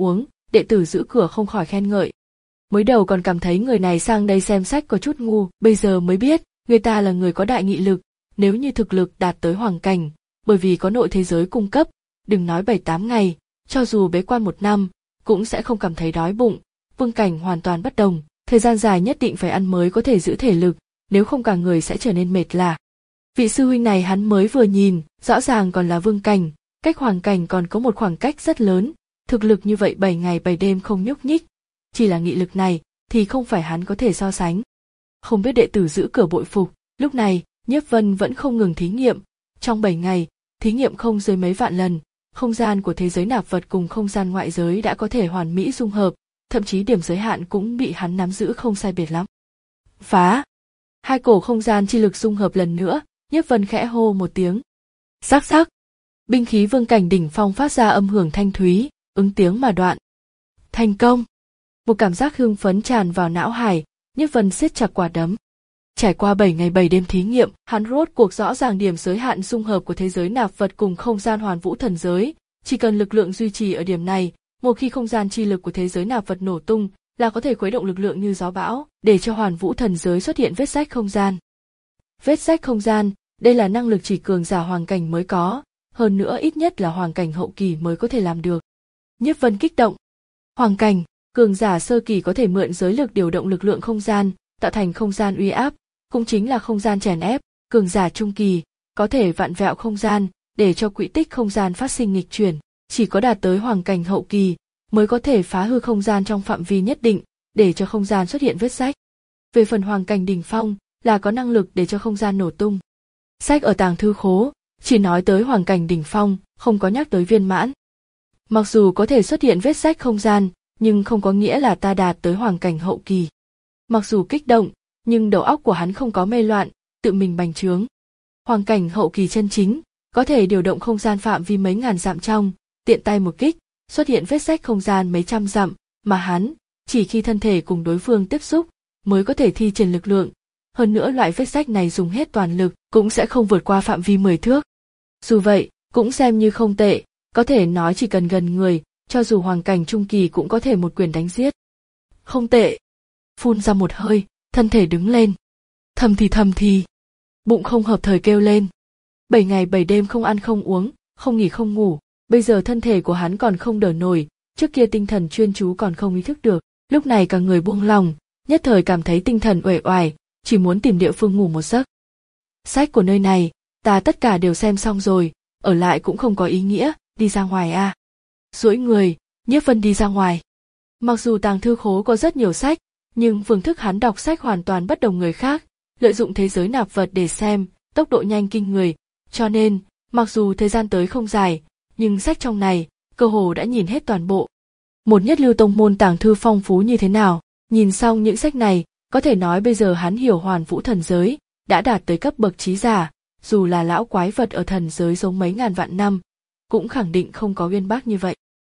đệ tử giữ cửa không khỏi khen ngợi. Mới đầu còn cảm thấy người này sang đây xem sách có chút ngu, bây giờ mới biết, người ta là người có đại nghị lực, nếu như thực lực đạt tới hoàng cảnh, bởi vì có nội thế giới cung cấp, đừng nói bảy tám ngày, cho dù bế quan một năm, cũng sẽ không cảm thấy đói bụng, vương cảnh hoàn toàn bất đồng, thời gian dài nhất định phải ăn mới có thể giữ thể lực, nếu không cả người sẽ trở nên mệt lả. Vị sư huynh này hắn mới vừa nhìn, rõ ràng còn là vương cảnh, cách hoàng cảnh còn có một khoảng cách rất lớn, thực lực như vậy bảy ngày bảy đêm không nhúc nhích, chỉ là nghị lực này thì không phải hắn có thể so sánh. Không biết đệ tử giữ cửa bội phục, lúc này, Nhiếp Vân vẫn không ngừng thí nghiệm, trong bảy ngày, thí nghiệm không dưới mấy vạn lần, không gian của thế giới nạp vật cùng không gian ngoại giới đã có thể hoàn mỹ dung hợp, thậm chí điểm giới hạn cũng bị hắn nắm giữ không sai biệt lắm. Phá! Hai cổ không gian chi lực dung hợp lần nữa, Nhiếp Vân khẽ hô một tiếng. Rắc rắc! Binh khí vương cảnh đỉnh phong phát ra âm hưởng thanh thúy, ứng tiếng mà đoạn. Thành công! Một cảm giác hưng phấn tràn vào não hải, Nhiếp Vân siết chặt quả đấm. Trải qua bảy ngày bảy đêm thí nghiệm, hắn rốt cuộc rõ ràng điểm giới hạn dung hợp của thế giới nạp vật cùng không gian hoàn vũ thần giới, chỉ cần lực lượng duy trì ở điểm này, một khi không gian chi lực của thế giới nạp vật nổ tung, là có thể khuấy động lực lượng như gió bão, để cho hoàn vũ thần giới xuất hiện vết rách không gian. Vết rách không gian, đây là năng lực chỉ cường giả hoàng cảnh mới có, hơn nữa ít nhất là hoàng cảnh hậu kỳ mới có thể làm được. Nhiếp Vân kích động. Hoàng cảnh, cường giả sơ kỳ có thể mượn giới lực điều động lực lượng không gian, tạo thành không gian uy áp, cũng chính là không gian chèn ép, cường giả trung kỳ, có thể vặn vẹo không gian, để cho quỹ tích không gian phát sinh nghịch chuyển, chỉ có đạt tới hoàng cảnh hậu kỳ, mới có thể phá hư không gian trong phạm vi nhất định, để cho không gian xuất hiện vết rách. Về phần hoàng cảnh đỉnh phong, là có năng lực để cho không gian nổ tung. Sách ở tàng thư khố, chỉ nói tới hoàng cảnh đỉnh phong, không có nhắc tới viên mãn. Mặc dù có thể xuất hiện vết rách không gian, nhưng không có nghĩa là ta đạt tới hoàng cảnh hậu kỳ. Mặc dù kích động, nhưng đầu óc của hắn không có mê loạn, tự mình bành trướng. Hoàng cảnh hậu kỳ chân chính, có thể điều động không gian phạm vi mấy ngàn dặm trong, tiện tay một kích, xuất hiện vết rách không gian mấy trăm dặm, mà hắn, chỉ khi thân thể cùng đối phương tiếp xúc, mới có thể thi triển lực lượng. Hơn nữa loại vết rách này dùng hết toàn lực, cũng sẽ không vượt qua phạm vi mười thước. Dù vậy, cũng xem như không tệ, có thể nói chỉ cần gần người, cho dù hoàng cảnh trung kỳ cũng có thể một quyền đánh giết. Không tệ. Phun ra một hơi, thân thể đứng lên. Thầm thì thầm thì. Bụng không hợp thời kêu lên. Bảy ngày bảy đêm không ăn không uống, không nghỉ không ngủ, bây giờ thân thể của hắn còn không đỡ nổi, trước kia tinh thần chuyên chú còn không ý thức được, lúc này cả người buông lòng, nhất thời cảm thấy tinh thần uể oải, chỉ muốn tìm địa phương ngủ một giấc. Sách của nơi này, ta tất cả đều xem xong rồi, ở lại cũng không có ý nghĩa, đi ra ngoài a. À. Duỗi người, Nhiếp Vân đi ra ngoài. Mặc dù tàng thư khố có rất nhiều sách, nhưng phương thức hắn đọc sách hoàn toàn bất đồng người khác, lợi dụng thế giới nạp vật để xem, tốc độ nhanh kinh người, cho nên, mặc dù thời gian tới không dài, nhưng sách trong này, cơ hồ đã nhìn hết toàn bộ. Một nhất lưu tông môn tàng thư phong phú như thế nào, nhìn xong những sách này, có thể nói bây giờ hắn hiểu hoàn vũ thần giới, đã đạt tới cấp bậc trí giả, dù là lão quái vật ở thần giới sống mấy ngàn vạn năm, cũng khẳng định không có uyên bác như vậy.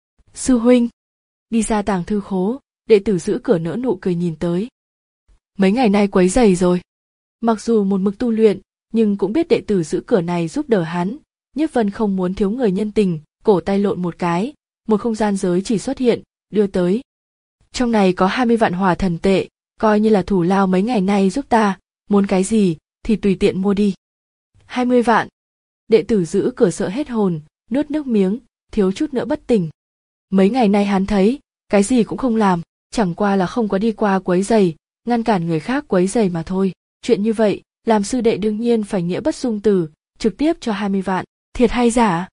Sư huynh, đi ra tàng thư khố, đệ tử giữ cửa nỡ nụ cười nhìn tới. Mấy ngày nay quấy rầy rồi. Mặc dù một mực tu luyện, nhưng cũng biết đệ tử giữ cửa này giúp đỡ hắn. Nhiếp Vân không muốn thiếu người nhân tình, cổ tay lộn một cái, một không gian giới chỉ xuất hiện, đưa tới. Trong này có hai mươi vạn hỏa thần tệ, coi như là thủ lao mấy ngày nay giúp ta, muốn cái gì thì tùy tiện mua đi. hai mươi vạn. Đệ tử giữ cửa sợ hết hồn, nuốt nước miếng, thiếu chút nữa bất tỉnh. Mấy ngày nay hắn thấy, cái gì cũng không làm, chẳng qua là không có đi qua quấy rầy, ngăn cản người khác quấy rầy mà thôi. Chuyện như vậy, làm sư đệ đương nhiên phải nghĩa bất dung từ, trực tiếp cho hai mươi vạn, thiệt hay giả?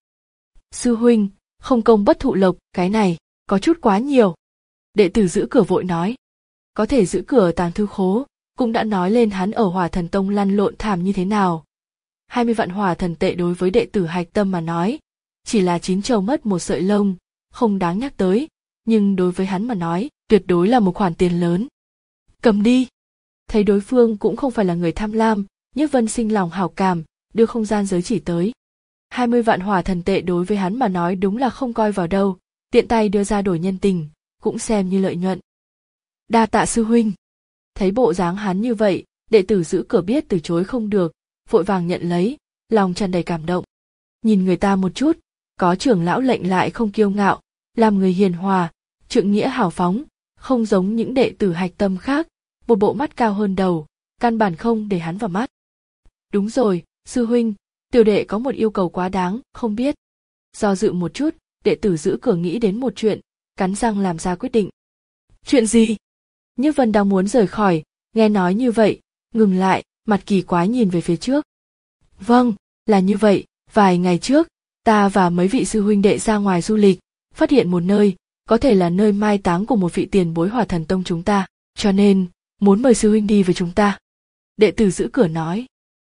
Sư huynh, không công bất thụ lộc, cái này, có chút quá nhiều. Đệ tử giữ cửa vội nói. Có thể giữ cửa ở tàng thư khố, cũng đã nói lên hắn ở Hỏa Thần Tông lăn lộn thảm như thế nào. hai mươi vạn hỏa thần tệ đối với đệ tử hạch tâm mà nói, chỉ là chín trâu mất một sợi lông, không đáng nhắc tới, nhưng đối với hắn mà nói, tuyệt đối là một khoản tiền lớn. Cầm đi. Thấy đối phương cũng không phải là người tham lam, Nhiếp Vân sinh lòng hảo cảm, đưa không gian giới chỉ tới. hai mươi vạn hỏa thần tệ đối với hắn mà nói đúng là không coi vào đâu, tiện tay đưa ra đổi nhân tình, cũng xem như lợi nhuận. Đa tạ sư huynh. Thấy bộ dáng hắn như vậy, đệ tử giữ cửa biết từ chối không được, vội vàng nhận lấy, lòng tràn đầy cảm động. Nhìn người ta một chút, có trưởng lão lệnh lại không kiêu ngạo, làm người hiền hòa, trượng nghĩa hào phóng, không giống những đệ tử hạch tâm khác, một bộ mắt cao hơn đầu, căn bản không để hắn vào mắt. Đúng rồi, sư huynh, tiểu đệ có một yêu cầu quá đáng, không biết. Do dự một chút, đệ tử giữ cửa nghĩ đến một chuyện, cắn răng làm ra quyết định. Chuyện gì? Nhiếp Vân đang muốn rời khỏi, nghe nói như vậy, ngừng lại, mặt kỳ quái nhìn về phía trước. Vâng, là như vậy, vài ngày trước, ta và mấy vị sư huynh đệ ra ngoài du lịch, phát hiện một nơi, có thể là nơi mai táng của một vị tiền bối Hỏa Thần Tông chúng ta, cho nên, muốn mời sư huynh đi với chúng ta. Đệ tử giữ cửa nói.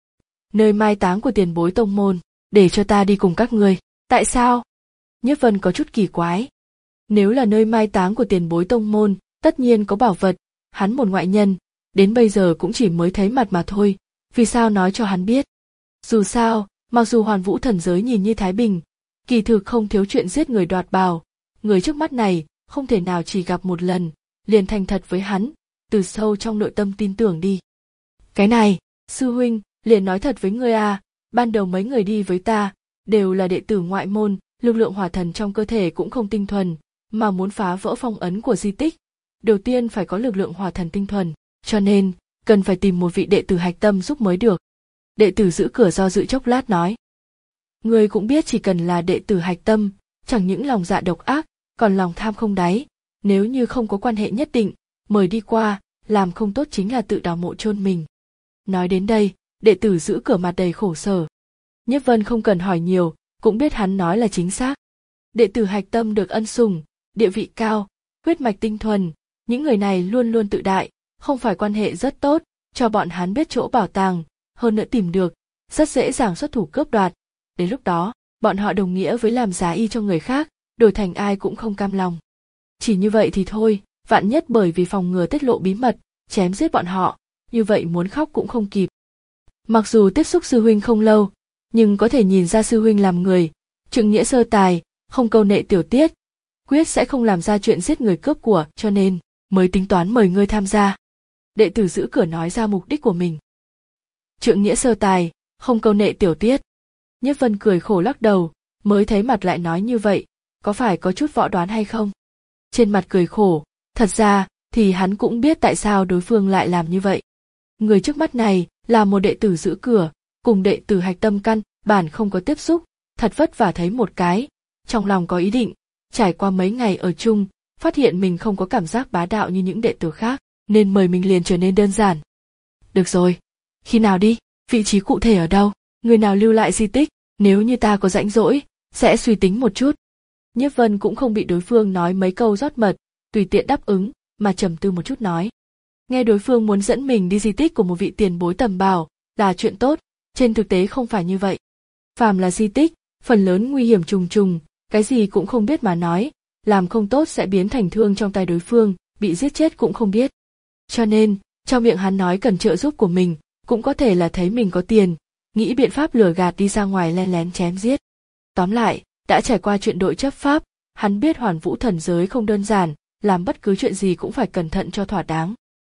Nơi mai táng của tiền bối tông môn, để cho ta đi cùng các ngươi. Tại sao? Nhiếp Vân có chút kỳ quái. Nếu là nơi mai táng của tiền bối tông môn, tất nhiên có bảo vật, hắn một ngoại nhân, đến bây giờ cũng chỉ mới thấy mặt mà thôi, vì sao nói cho hắn biết? Dù sao, mặc dù Hoàn Vũ thần giới nhìn như thái bình, kỳ thực không thiếu chuyện giết người đoạt bảo, người trước mắt này không thể nào chỉ gặp một lần, liền thành thật với hắn, từ sâu trong nội tâm tin tưởng đi. Cái này, sư huynh, liền nói thật với ngươi à, ban đầu mấy người đi với ta, đều là đệ tử ngoại môn, lực lượng hỏa thần trong cơ thể cũng không tinh thuần, mà muốn phá vỡ phong ấn của di tích, đầu tiên phải có lực lượng hỏa thần tinh thuần, cho nên, cần phải tìm một vị đệ tử hạch tâm giúp mới được. Đệ tử giữ cửa do dự chốc lát nói. Ngươi cũng biết chỉ cần là đệ tử hạch tâm, chẳng những lòng dạ độc ác, còn lòng tham không đáy, nếu như không có quan hệ nhất định, mời đi qua, làm không tốt chính là tự đào mộ chôn mình. Nói đến đây, đệ tử giữ cửa mặt đầy khổ sở. Nhiếp Vân không cần hỏi nhiều, cũng biết hắn nói là chính xác. Đệ tử hạch tâm được ân sủng, địa vị cao, huyết mạch tinh thuần, những người này luôn luôn tự đại, không phải quan hệ rất tốt, cho bọn hắn biết chỗ bảo tàng, hơn nữa tìm được, rất dễ dàng xuất thủ cướp đoạt. Đến lúc đó, bọn họ đồng nghĩa với làm giá y cho người khác, đổi thành ai cũng không cam lòng. Chỉ như vậy thì thôi, vạn nhất bởi vì phòng ngừa tiết lộ bí mật, chém giết bọn họ, như vậy muốn khóc cũng không kịp. Mặc dù tiếp xúc sư huynh không lâu, nhưng có thể nhìn ra sư huynh làm người, trượng nghĩa sơ tài, không câu nệ tiểu tiết, quyết sẽ không làm ra chuyện giết người cướp của, cho nên mới tính toán mời ngươi tham gia. Đệ tử giữ cửa nói ra mục đích của mình. Trượng nghĩa sơ tài, không câu nệ tiểu tiết. Nhiếp Vân cười khổ lắc đầu, mới thấy mặt lại nói như vậy, có phải có chút võ đoán hay không? Trên mặt cười khổ, thật ra thì hắn cũng biết tại sao đối phương lại làm như vậy. Người trước mắt này là một đệ tử giữ cửa, cùng đệ tử hạch tâm căn bản không có tiếp xúc, thật vất vả thấy một cái, trong lòng có ý định, trải qua mấy ngày ở chung, phát hiện mình không có cảm giác bá đạo như những đệ tử khác, nên mời mình liền trở nên đơn giản. Được rồi, khi nào đi, vị trí cụ thể ở đâu, người nào lưu lại di tích, nếu như ta có rãnh rỗi, sẽ suy tính một chút. Nhiếp Vân cũng không bị đối phương nói mấy câu rót mật, tùy tiện đáp ứng, mà trầm tư một chút nói. Nghe đối phương muốn dẫn mình đi di tích của một vị tiền bối tầm bảo, là chuyện tốt, trên thực tế không phải như vậy. Phàm là di tích, phần lớn nguy hiểm trùng trùng, cái gì cũng không biết mà nói, làm không tốt sẽ biến thành thương trong tay đối phương, bị giết chết cũng không biết. Cho nên, trong miệng hắn nói cần trợ giúp của mình, cũng có thể là thấy mình có tiền, nghĩ biện pháp lừa gạt đi ra ngoài len lén chém giết. Tóm lại, đã trải qua chuyện đội chấp pháp, hắn biết Hoàn Vũ thần giới không đơn giản, làm bất cứ chuyện gì cũng phải cẩn thận cho thỏa đáng.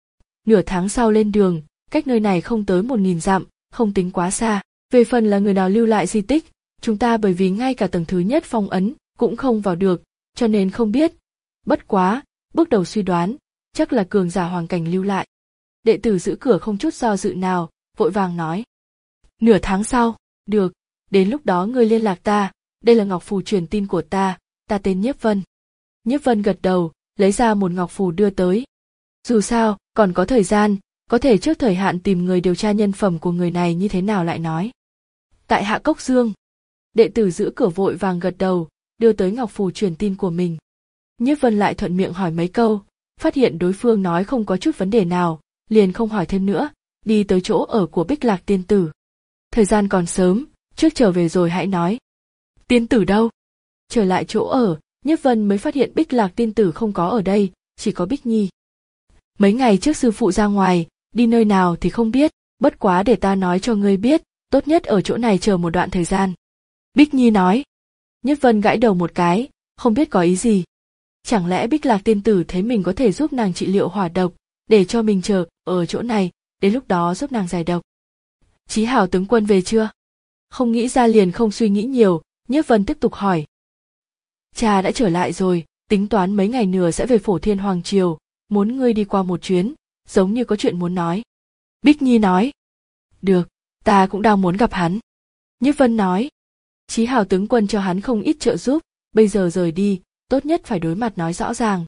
Nửa tháng sau lên đường, cách nơi này không tới một nghìn dặm, không tính quá xa. Về phần là người nào lưu lại di tích, chúng ta bởi vì ngay cả tầng thứ nhất phong ấn cũng không vào được, cho nên không biết. Bất quá, bước đầu suy đoán, chắc là cường giả hoàng cảnh lưu lại. Đệ tử giữ cửa không chút do dự nào, vội vàng nói. Nửa tháng sau, được, đến lúc đó ngươi liên lạc ta, đây là ngọc phù truyền tin của ta, ta tên Nhiếp Vân. Nhiếp Vân gật đầu, lấy ra một ngọc phù đưa tới. Dù sao, còn có thời gian, có thể trước thời hạn tìm người điều tra nhân phẩm của người này như thế nào lại nói. Tại Hạ Cốc Dương, đệ tử giữ cửa vội vàng gật đầu, đưa tới ngọc phù truyền tin của mình. Nhiếp Vân lại thuận miệng hỏi mấy câu, phát hiện đối phương nói không có chút vấn đề nào, liền không hỏi thêm nữa, đi tới chỗ ở của Bích Lạc tiên tử. Thời gian còn sớm, trước trở về rồi hãy nói. Tiên tử đâu? Trở lại chỗ ở, Nhiếp Vân mới phát hiện Bích Lạc tiên tử không có ở đây, chỉ có Bích Nhi. Mấy ngày trước sư phụ ra ngoài, đi nơi nào thì không biết, bất quá để ta nói cho ngươi biết, tốt nhất ở chỗ này chờ một đoạn thời gian. Bích Nhi nói. Nhiếp Vân gãi đầu một cái, không biết có ý gì. Chẳng lẽ Bích Lạc tiên tử thấy mình có thể giúp nàng trị liệu hỏa độc, để cho mình chờ ở chỗ này, đến lúc đó giúp nàng giải độc. Chí Hảo tướng quân về chưa? Không nghĩ ra liền không suy nghĩ nhiều, Nhiếp Vân tiếp tục hỏi. Cha đã trở lại rồi, tính toán mấy ngày nữa sẽ về Phổ Thiên Hoàng Triều, muốn ngươi đi qua một chuyến, giống như có chuyện muốn nói. Bích Nhi nói. Được, ta cũng đang muốn gặp hắn. Nhiếp Vân nói. Chí Hào tướng quân cho hắn không ít trợ giúp, bây giờ rời đi, tốt nhất phải đối mặt nói rõ ràng.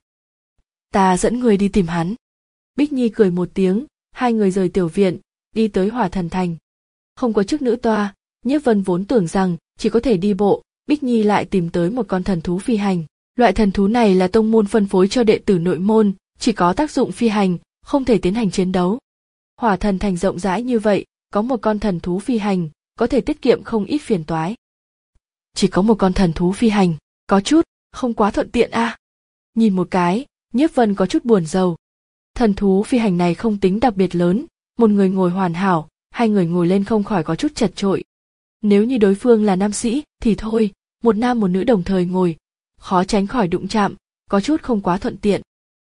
Ta dẫn người đi tìm hắn. Bích Nhi cười một tiếng, hai người rời tiểu viện, đi tới Hỏa Thần Thành. Không có chức nữ toa, Nhiếp Vân vốn tưởng rằng chỉ có thể đi bộ, Bích Nhi lại tìm tới một con thần thú phi hành. Loại thần thú này là tông môn phân phối cho đệ tử nội môn, chỉ có tác dụng phi hành, không thể tiến hành chiến đấu. Hỏa Thần Thành rộng rãi như vậy, có một con thần thú phi hành, có thể tiết kiệm không ít phiền toái. Chỉ có một con thần thú phi hành, có chút, không quá thuận tiện a. À. Nhìn một cái, Nhiếp Vân có chút buồn rầu. Thần thú phi hành này không tính đặc biệt lớn, một người ngồi hoàn hảo, hai người ngồi lên không khỏi có chút chật chội. Nếu như đối phương là nam sĩ, thì thôi, một nam một nữ đồng thời ngồi, khó tránh khỏi đụng chạm, có chút không quá thuận tiện.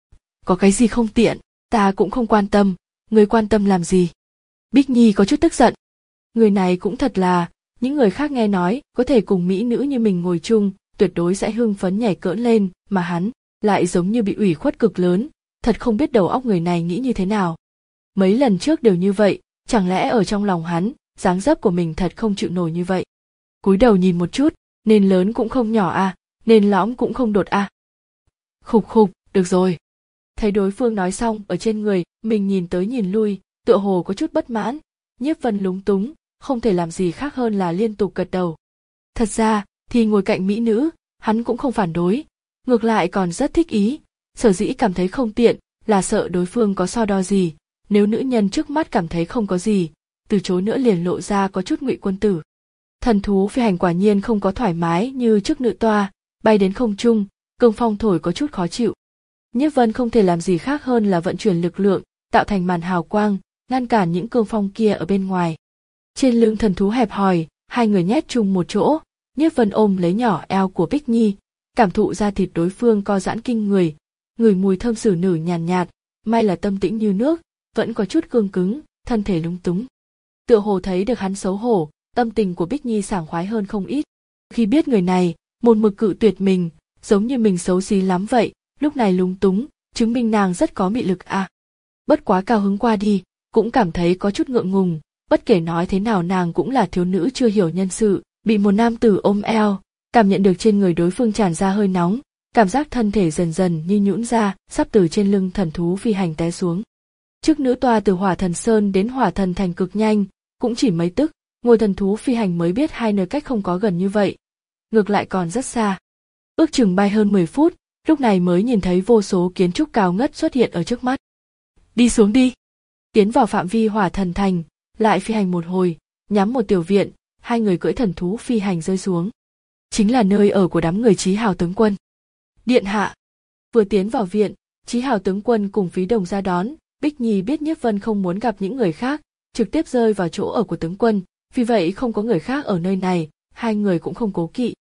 Có cái gì không tiện, ta cũng không quan tâm, người quan tâm làm gì? Bích Nhi có chút tức giận. Người này cũng thật là, những người khác nghe nói có thể cùng mỹ nữ như mình ngồi chung, tuyệt đối sẽ hưng phấn nhảy cỡn lên, mà hắn lại giống như bị ủy khuất cực lớn, thật không biết đầu óc người này nghĩ như thế nào. Mấy lần trước đều như vậy, chẳng lẽ ở trong lòng hắn, dáng dấp của mình thật không chịu nổi như vậy. Cúi đầu nhìn một chút, nên lớn cũng không nhỏ à, nên lõm cũng không đột à. Khục khục, được rồi. Thấy đối phương nói xong ở trên người, mình nhìn tới nhìn lui, tựa hồ có chút bất mãn, Nhiếp Vân lúng túng, không thể làm gì khác hơn là liên tục gật đầu. Thật ra, thì ngồi cạnh mỹ nữ, hắn cũng không phản đối, ngược lại còn rất thích ý, sở dĩ cảm thấy không tiện, là sợ đối phương có so đo gì, nếu nữ nhân trước mắt cảm thấy không có gì, từ chối nữa liền lộ ra có chút ngụy quân tử. Thần thú phi hành quả nhiên không có thoải mái như trước nữ toa, bay đến không trung, cương phong thổi có chút khó chịu. Nhiếp Vân không thể làm gì khác hơn là vận chuyển lực lượng, tạo thành màn hào quang, ngăn cản những cương phong kia ở bên ngoài. Trên lưng thần thú hẹp hòi, hai người nhét chung một chỗ, Nhiếp Vân ôm lấy nhỏ eo của Bích Nhi, cảm thụ da thịt đối phương co giãn kinh người, ngửi mùi thơm xử nử nhàn nhạt, may là tâm tĩnh như nước, vẫn có chút cương cứng, thân thể lúng túng. Tựa hồ thấy được hắn xấu hổ, tâm tình của Bích Nhi sảng khoái hơn không ít. Khi biết người này, một mực cự tuyệt mình, giống như mình xấu xí lắm vậy, lúc này lúng túng, chứng minh nàng rất có mị lực à. Bất quá cao hứng qua đi, cũng cảm thấy có chút ngượng ngùng, bất kể nói thế nào nàng cũng là thiếu nữ chưa hiểu nhân sự, bị một nam tử ôm eo, cảm nhận được trên người đối phương tràn ra hơi nóng, cảm giác thân thể dần dần như nhũn ra, sắp từ trên lưng thần thú phi hành té xuống. Trước nữ toa từ Hỏa Thần Sơn đến Hỏa Thần Thành cực nhanh, cũng chỉ mấy tức, ngồi thần thú phi hành mới biết hai nơi cách không có gần như vậy. Ngược lại còn rất xa. Ước chừng bay hơn mười phút, lúc này mới nhìn thấy vô số kiến trúc cao ngất xuất hiện ở trước mắt. Đi xuống đi. Tiến vào phạm vi Hỏa Thần Thành, lại phi hành một hồi, nhắm một tiểu viện, hai người cưỡi thần thú phi hành rơi xuống. Chính là nơi ở của đám người Chí Hào tướng quân. Điện hạ. Vừa tiến vào viện, Chí Hào tướng quân cùng Phí Đồng ra đón, Bích Nhi biết Nhiếp Vân không muốn gặp những người khác, trực tiếp rơi vào chỗ ở của tướng quân, vì vậy không có người khác ở nơi này, hai người cũng không cố kỵ.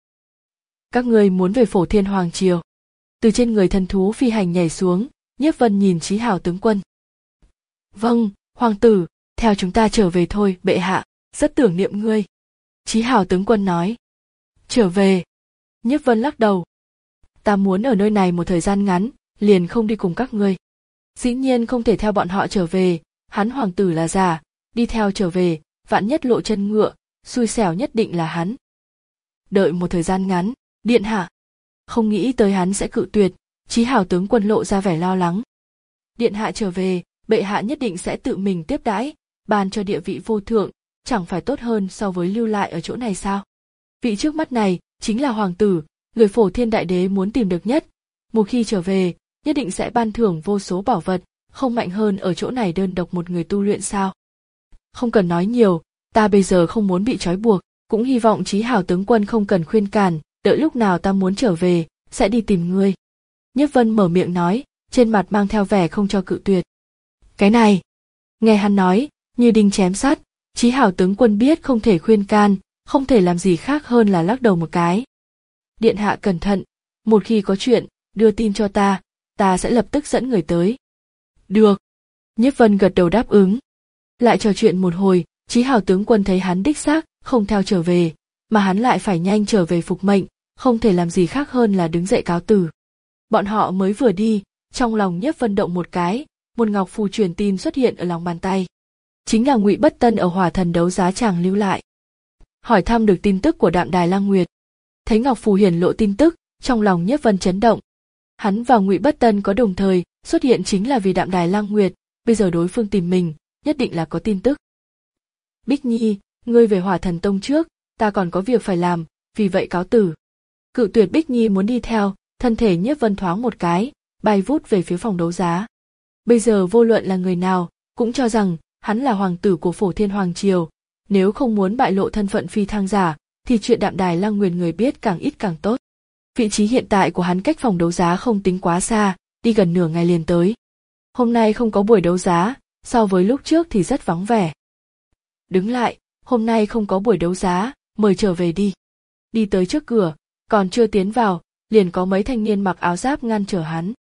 Các ngươi muốn về Phổ Thiên Hoàng Triều. Từ trên người thần thú phi hành nhảy xuống, Nhiếp Vân nhìn Chí Hào tướng quân. Vâng, hoàng tử, theo chúng ta trở về thôi, bệ hạ, rất tưởng niệm ngươi. Chí Hào tướng quân nói. Trở về. Nhiếp Vân lắc đầu. Ta muốn ở nơi này một thời gian ngắn, liền không đi cùng các ngươi. Dĩ nhiên không thể theo bọn họ trở về, hắn hoàng tử là già, đi theo trở về, vạn nhất lộ chân ngựa, xui xẻo nhất định là hắn. Đợi một thời gian ngắn, điện hạ. Không nghĩ tới hắn sẽ cự tuyệt, Chí Hào tướng quân lộ ra vẻ lo lắng. Điện hạ trở về, bệ hạ nhất định sẽ tự mình tiếp đãi, ban cho địa vị vô thượng, chẳng phải tốt hơn so với lưu lại ở chỗ này sao? Vị trước mắt này chính là hoàng tử, người Phổ Thiên đại đế muốn tìm được nhất. Một khi trở về, nhất định sẽ ban thưởng vô số bảo vật, không mạnh hơn ở chỗ này đơn độc một người tu luyện sao? Không cần nói nhiều, ta bây giờ không muốn bị trói buộc, cũng hy vọng Chí Hào tướng quân không cần khuyên cản, đợi lúc nào ta muốn trở về, sẽ đi tìm ngươi. Nhiếp Vân mở miệng nói, trên mặt mang theo vẻ không cho cự tuyệt. Cái này, nghe hắn nói, như đinh chém sắt, Chí Hào tướng quân biết không thể khuyên can, không thể làm gì khác hơn là lắc đầu một cái. Điện hạ cẩn thận, một khi có chuyện, đưa tin cho ta, ta sẽ lập tức dẫn người tới. Được. Nhiếp Vân gật đầu đáp ứng. Lại trò chuyện một hồi, Chí Hào tướng quân thấy hắn đích xác không theo trở về, mà hắn lại phải nhanh trở về phục mệnh, không thể làm gì khác hơn là đứng dậy cáo từ. Bọn họ mới vừa đi, trong lòng Nhiếp Vân động một cái, một ngọc phù truyền tin xuất hiện ở lòng bàn tay. Chính là Ngụy Bất Tân ở Hỏa Thần đấu giá tràng lưu lại. Hỏi thăm được tin tức của Đạm Đài Lang Nguyệt. Thấy ngọc phù hiển lộ tin tức, trong lòng Nhiếp Vân chấn động. Hắn và Ngụy Bất Tân có đồng thời xuất hiện chính là vì Đạm Đài Lang Nguyệt, bây giờ đối phương tìm mình, nhất định là có tin tức. Bích Nhi, ngươi về Hỏa Thần Tông trước, ta còn có việc phải làm, vì vậy cáo từ. Cự tuyệt Bích Nhi muốn đi theo, thân thể Nhiếp Vân thoáng một cái, bay vút về phía phòng đấu giá. Bây giờ vô luận là người nào, cũng cho rằng hắn là hoàng tử của Phổ Thiên Hoàng Triều, nếu không muốn bại lộ thân phận phi thăng giả, thì chuyện Đạm Đài Lang Nguyệt người biết càng ít càng tốt. Vị trí hiện tại của hắn cách phòng đấu giá không tính quá xa, đi gần nửa ngày liền tới. Hôm nay không có buổi đấu giá, so với lúc trước thì rất vắng vẻ. Đứng lại, hôm nay không có buổi đấu giá, mời trở về đi. Đi tới trước cửa, còn chưa tiến vào, liền có mấy thanh niên mặc áo giáp ngăn trở hắn.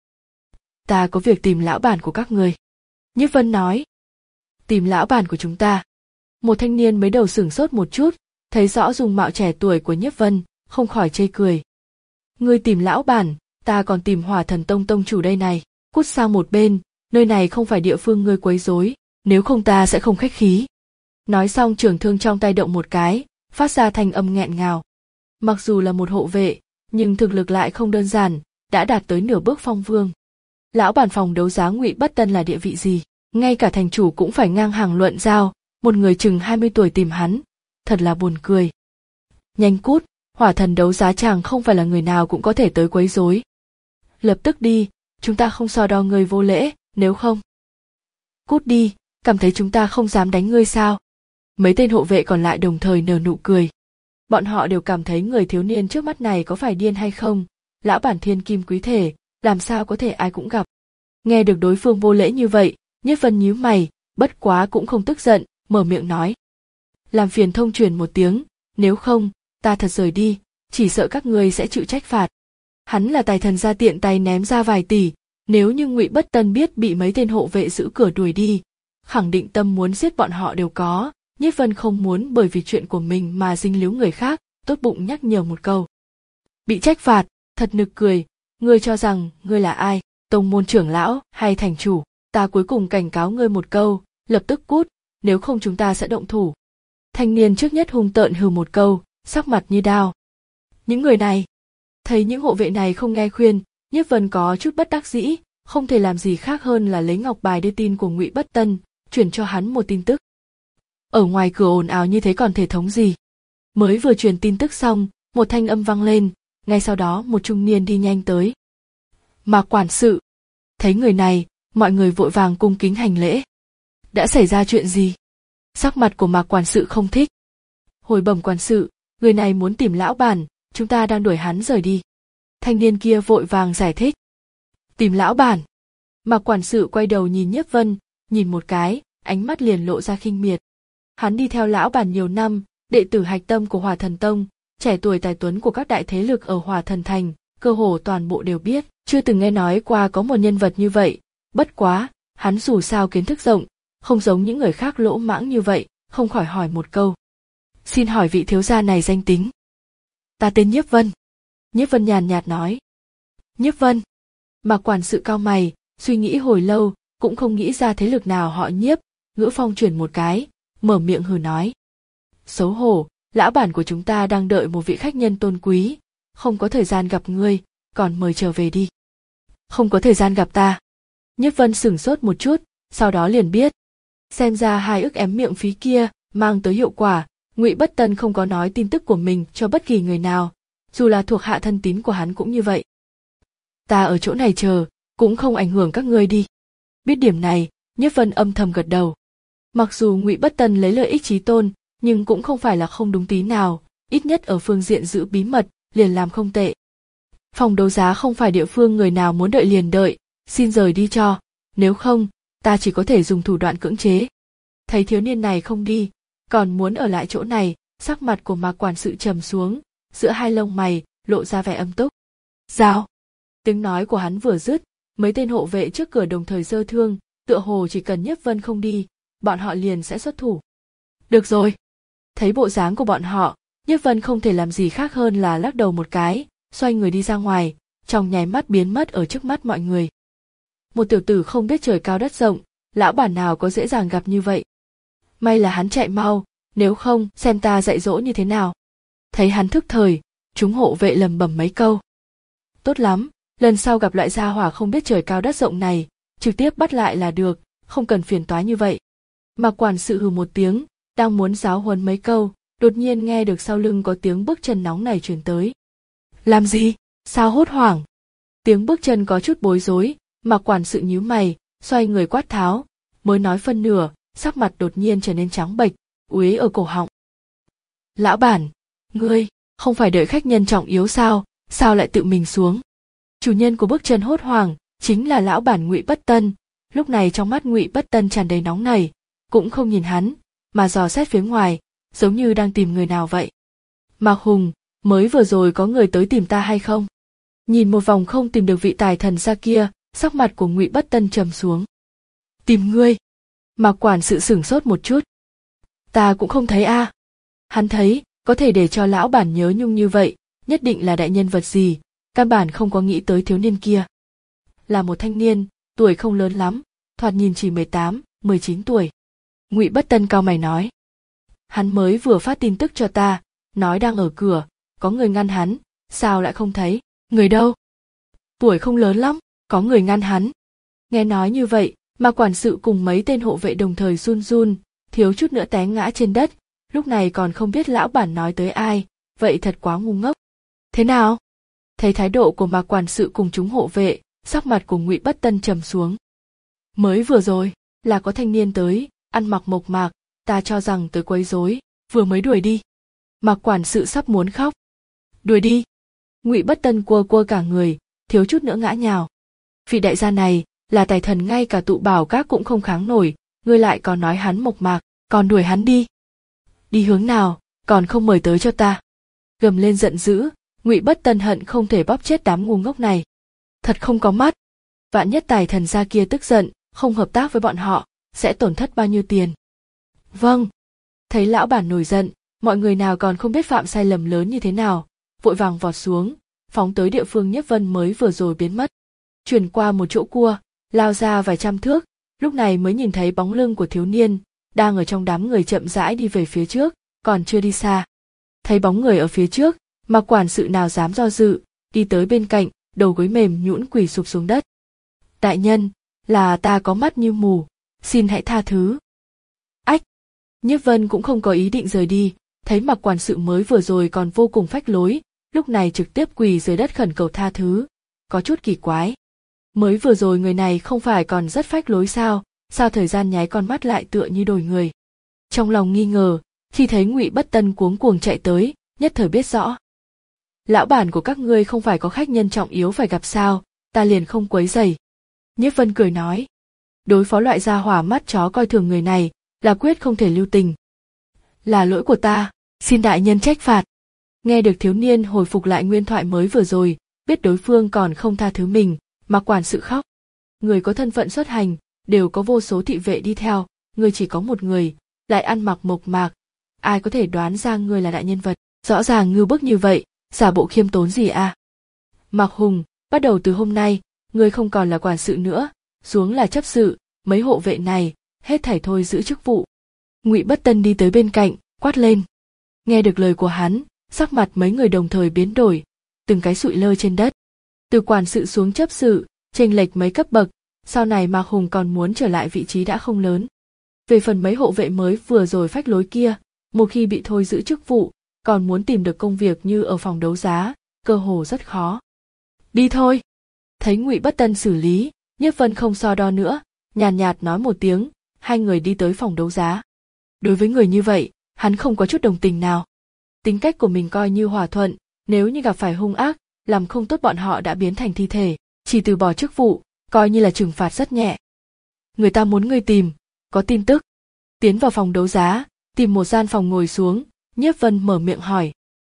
Ta có việc tìm lão bản của các người. Nhiếp Vân nói. Tìm lão bản của chúng ta. Một thanh niên mới đầu sửng sốt một chút, thấy rõ dung mạo trẻ tuổi của Nhiếp Vân, không khỏi chê cười. Ngươi tìm lão bản, ta còn tìm Hỏa Thần Tông tông chủ đây này, cút sang một bên, nơi này không phải địa phương ngươi quấy rối, nếu không ta sẽ không khách khí. Nói xong trường thương trong tay động một cái, phát ra thanh âm nghẹn ngào. Mặc dù là một hộ vệ, nhưng thực lực lại không đơn giản, đã đạt tới nửa bước phong vương. Lão bản phòng đấu giá Ngụy Bất Tân là địa vị gì, ngay cả thành chủ cũng phải ngang hàng luận giao, một người chừng hai mươi tuổi tìm hắn, thật là buồn cười. Nhanh cút, Hỏa Thần đấu giá chàng không phải là người nào cũng có thể tới quấy rối. Lập tức đi, chúng ta không so đo ngươi vô lễ, nếu không. Cút đi, cảm thấy chúng ta không dám đánh ngươi sao? Mấy tên hộ vệ còn lại đồng thời nở nụ cười. Bọn họ đều cảm thấy người thiếu niên trước mắt này có phải điên hay không, lão bản thiên kim quý thể, làm sao có thể ai cũng gặp. Nghe được đối phương vô lễ như vậy, Nhiếp Vân nhíu mày, bất quá cũng không tức giận, mở miệng nói. Làm phiền thông truyền một tiếng, nếu không, ta thật rời đi, chỉ sợ các ngươi sẽ chịu trách phạt. Hắn là tài thần ra tiện tay ném ra vài tỷ, nếu như Ngụy Bất Tân biết bị mấy tên hộ vệ giữ cửa đuổi đi, khẳng định tâm muốn giết bọn họ đều có. Nhiếp Vân không muốn bởi vì chuyện của mình mà dính líu người khác, tốt bụng nhắc nhở một câu. Bị trách phạt, thật nực cười, ngươi cho rằng ngươi là ai, tông môn trưởng lão hay thành chủ, ta cuối cùng cảnh cáo ngươi một câu, lập tức cút, nếu không chúng ta sẽ động thủ. Thanh niên trước nhất hung tợn hừ một câu, sắc mặt như đao. Những người này, thấy những hộ vệ này không nghe khuyên, Nhiếp Vân có chút bất đắc dĩ, không thể làm gì khác hơn là lấy ngọc bài đưa tin của Ngụy Bất Tân, chuyển cho hắn một tin tức. Ở ngoài cửa ồn ào như thế còn thể thống gì? Mới vừa truyền tin tức xong, một thanh âm vang lên, ngay sau đó một trung niên đi nhanh tới. Mạc quản sự. Thấy người này, mọi người vội vàng cung kính hành lễ. Đã xảy ra chuyện gì? Sắc mặt của Mạc quản sự không thích. Hồi bẩm quản sự, người này muốn tìm lão bản, chúng ta đang đuổi hắn rời đi. Thanh niên kia vội vàng giải thích. Tìm lão bản. Mạc quản sự quay đầu nhìn Nhiếp Vân, nhìn một cái, ánh mắt liền lộ ra khinh miệt. Hắn đi theo lão bản nhiều năm, đệ tử hạch tâm của Hỏa Thần Tông, trẻ tuổi tài tuấn của các đại thế lực ở Hỏa Thần Thành, cơ hồ toàn bộ đều biết, chưa từng nghe nói qua có một nhân vật như vậy. Bất quá, hắn dù sao kiến thức rộng, không giống những người khác lỗ mãng như vậy, không khỏi hỏi một câu. Xin hỏi vị thiếu gia này danh tính. Ta tên Nhiếp Vân. Nhiếp Vân nhàn nhạt nói. Nhiếp Vân. Mạc quản sự cau mày, suy nghĩ hồi lâu, cũng không nghĩ ra thế lực nào họ Nhiếp, ngữ phong chuyển một cái, mở miệng hừ nói. Xấu hổ, lão bản của chúng ta đang đợi một vị khách nhân tôn quý, không có thời gian gặp ngươi, còn mời trở về đi. Không có thời gian gặp ta. Nhiếp Vân sửng sốt một chút, sau đó liền biết. Xem ra hai ức ém miệng phí kia mang tới hiệu quả, Ngụy Bất Tân không có nói tin tức của mình cho bất kỳ người nào, dù là thuộc hạ thân tín của hắn cũng như vậy. Ta ở chỗ này chờ, cũng không ảnh hưởng các ngươi đi. Biết điểm này, Nhiếp Vân âm thầm gật đầu. Mặc dù Ngụy Bất Tân lấy lợi ích chí tôn, nhưng cũng không phải là không đúng tí nào, ít nhất ở phương diện giữ bí mật, liền làm không tệ. Phòng đấu giá không phải địa phương người nào muốn đợi liền đợi, xin rời đi cho, nếu không, ta chỉ có thể dùng thủ đoạn cưỡng chế. Thấy thiếu niên này không đi, còn muốn ở lại chỗ này, sắc mặt của Mạc quản sự trầm xuống, giữa hai lông mày lộ ra vẻ âm túc. Giao. Tiếng nói của hắn vừa dứt, mấy tên hộ vệ trước cửa đồng thời giơ thương, tựa hồ chỉ cần Nhiếp Vân không đi, bọn họ liền sẽ xuất thủ. Được rồi. Thấy bộ dáng của bọn họ, Nhiếp Vân không thể làm gì khác hơn là lắc đầu một cái, xoay người đi ra ngoài, trong nháy mắt biến mất ở trước mắt mọi người. Một tiểu tử không biết trời cao đất rộng, lão bản nào có dễ dàng gặp như vậy. May là hắn chạy mau, nếu không xem ta dạy dỗ như thế nào. Thấy hắn thức thời, chúng hộ vệ lầm bầm mấy câu. Tốt lắm, lần sau gặp loại gia hỏa không biết trời cao đất rộng này, trực tiếp bắt lại là được, không cần phiền toái như vậy. Mạc quản sự hừ một tiếng, đang muốn giáo huấn mấy câu, đột nhiên nghe được sau lưng có tiếng bước chân nóng nảy truyền tới. Làm gì? Sao hốt hoảng? Tiếng bước chân có chút bối rối, Mạc quản sự nhíu mày, xoay người quát tháo, mới nói phân nửa, sắc mặt đột nhiên trở nên trắng bệch, uế ở cổ họng. Lão bản, ngươi, không phải đợi khách nhân trọng yếu sao, sao lại tự mình xuống? Chủ nhân của bước chân hốt hoảng, chính là lão bản Ngụy Bất Tân, lúc này trong mắt Ngụy Bất Tân tràn đầy nóng nảy, cũng không nhìn hắn, mà dò xét phía ngoài, giống như đang tìm người nào vậy. Mạc Hùng, mới vừa rồi có người tới tìm ta hay không? Nhìn một vòng không tìm được vị tài thần gia kia, sắc mặt của Ngụy Bất Tân trầm xuống. Tìm ngươi? Mạc quản sự sửng sốt một chút. Ta cũng không thấy a. À. Hắn thấy, có thể để cho lão bản nhớ nhung như vậy, nhất định là đại nhân vật gì, căn bản không có nghĩ tới thiếu niên kia. Là một thanh niên, tuổi không lớn lắm, thoạt nhìn chỉ mười tám, mười chín tuổi. Ngụy Bất Tân cau mày nói. Hắn mới vừa phát tin tức cho ta, nói đang ở cửa, có người ngăn hắn, sao lại không thấy, người đâu? Tuổi không lớn lắm, có người ngăn hắn. Nghe nói như vậy, mà quản sự cùng mấy tên hộ vệ đồng thời run run, thiếu chút nữa té ngã trên đất, lúc này còn không biết lão bản nói tới ai, vậy thật quá ngu ngốc. Thế nào? Thấy thái độ của Mạc quản sự cùng chúng hộ vệ, sắc mặt của Ngụy Bất Tân trầm xuống. Mới vừa rồi, là có thanh niên tới, ăn mặc mộc mạc, ta cho rằng tới quấy rối, vừa mới đuổi đi. Mạc quản sự sắp muốn khóc. Đuổi đi. Ngụy Bất Tân quơ quơ cả người, thiếu chút nữa ngã nhào. Vị đại gia này, là tài thần ngay cả tụ bảo các cũng không kháng nổi, ngươi lại còn nói hắn mộc mạc, còn đuổi hắn đi. Đi hướng nào, còn không mời tới cho ta. Gầm lên giận dữ, Ngụy Bất Tân hận không thể bóp chết đám ngu ngốc này. Thật không có mắt. Vạn nhất tài thần gia kia tức giận, không hợp tác với bọn họ, sẽ tổn thất bao nhiêu tiền. Vâng. Thấy lão bản nổi giận, mọi người nào còn không biết phạm sai lầm lớn như thế nào, vội vàng vọt xuống, phóng tới địa phương Nhiếp Vân mới vừa rồi biến mất. Chuyển qua một chỗ cua, lao ra vài trăm thước, lúc này mới nhìn thấy bóng lưng của thiếu niên, đang ở trong đám người chậm rãi đi về phía trước, còn chưa đi xa. Thấy bóng người ở phía trước, mà quản sự nào dám do dự, đi tới bên cạnh, đầu gối mềm nhũn quỳ sụp xuống đất. Đại nhân, là ta có mắt như mù, xin hãy tha thứ. Ách! Nhiếp Vân cũng không có ý định rời đi, thấy Mạc quản sự mới vừa rồi còn vô cùng phách lối, lúc này trực tiếp quỳ dưới đất khẩn cầu tha thứ, có chút kỳ quái. Mới vừa rồi người này không phải còn rất phách lối sao, sao thời gian nháy con mắt lại tựa như đổi người. Trong lòng nghi ngờ, khi thấy Ngụy Bất Tân cuống cuồng chạy tới, nhất thời biết rõ. Lão bản của các ngươi không phải có khách nhân trọng yếu phải gặp sao, ta liền không quấy rầy. Nhiếp Vân cười nói, đối phó loại gia hỏa mắt chó coi thường người này, là quyết không thể lưu tình. Là lỗi của ta, xin đại nhân trách phạt. Nghe được thiếu niên hồi phục lại nguyên thoại mới vừa rồi, biết đối phương còn không tha thứ mình, mà quản sự khóc. Người có thân phận xuất hành, đều có vô số thị vệ đi theo, ngươi chỉ có một người, lại ăn mặc mộc mạc, ai có thể đoán ra ngươi là đại nhân vật, rõ ràng ngưu bức như vậy, giả bộ khiêm tốn gì à? Mạc Hùng, bắt đầu từ hôm nay, ngươi không còn là quản sự nữa, xuống là chấp sự, mấy hộ vệ này, hết thảy thôi giữ chức vụ. Ngụy Bất Tân đi tới bên cạnh, quát lên. Nghe được lời của hắn, sắc mặt mấy người đồng thời biến đổi, từng cái sụi lơ trên đất. Từ quản sự xuống chấp sự, chênh lệch mấy cấp bậc, sau này Mạc Hùng còn muốn trở lại vị trí đã không lớn. Về phần mấy hộ vệ mới vừa rồi phách lối kia, một khi bị thôi giữ chức vụ, còn muốn tìm được công việc như ở phòng đấu giá, cơ hồ rất khó. Đi thôi. Thấy Ngụy Bất Tân xử lý, Nhiếp Vân không so đo nữa, nhàn nhạt, nhạt nói một tiếng, hai người đi tới phòng đấu giá. Đối với người như vậy, hắn không có chút đồng tình nào. Tính cách của mình coi như hòa thuận, nếu như gặp phải hung ác, làm không tốt bọn họ đã biến thành thi thể, chỉ từ bỏ chức vụ, coi như là trừng phạt rất nhẹ. Người ta muốn ngươi tìm, có tin tức. Tiến vào phòng đấu giá, tìm một gian phòng ngồi xuống, Nhiếp Vân mở miệng hỏi.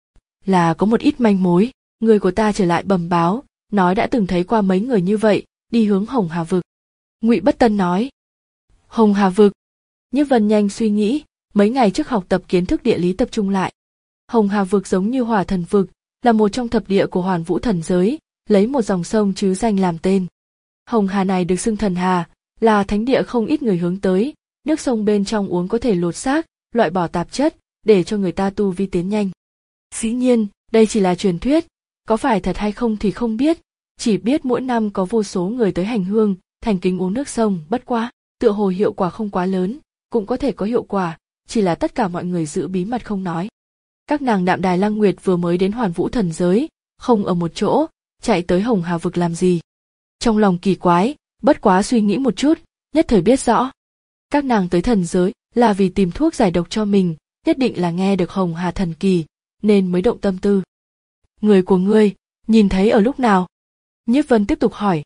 Là có một ít manh mối, người của ta trở lại bẩm báo, nói đã từng thấy qua mấy người như vậy, đi hướng Hồng Hà Vực. Ngụy Bất Tân nói. Hồng Hà Vực. Nhiếp Vân nhanh suy nghĩ, mấy ngày trước học tập kiến thức địa lý tập trung lại. Hồng Hà Vực giống như Hỏa Thần Vực, là một trong thập địa của Hoàn Vũ thần giới, lấy một dòng sông chứ danh làm tên. Hồng Hà này được xưng thần hà, là thánh địa không ít người hướng tới, nước sông bên trong uống có thể lột xác, loại bỏ tạp chất, để cho người ta tu vi tiến nhanh. Dĩ nhiên, đây chỉ là truyền thuyết, có phải thật hay không thì không biết, chỉ biết mỗi năm có vô số người tới hành hương, thành kính uống nước sông, bất quá, tựa hồ hiệu quả không quá lớn, cũng có thể có hiệu quả, chỉ là tất cả mọi người giữ bí mật không nói. Các nàng Đạm Đài Lăng Nguyệt vừa mới đến Hoàn Vũ thần giới, không ở một chỗ, chạy tới Hồng Hà vực làm gì? Trong lòng kỳ quái, bất quá suy nghĩ một chút, nhất thời biết rõ. Các nàng tới thần giới là vì tìm thuốc giải độc cho mình, nhất định là nghe được Hồng Hà thần kỳ, nên mới động tâm tư. Người của ngươi, nhìn thấy ở lúc nào? Nhiếp Vân tiếp tục hỏi.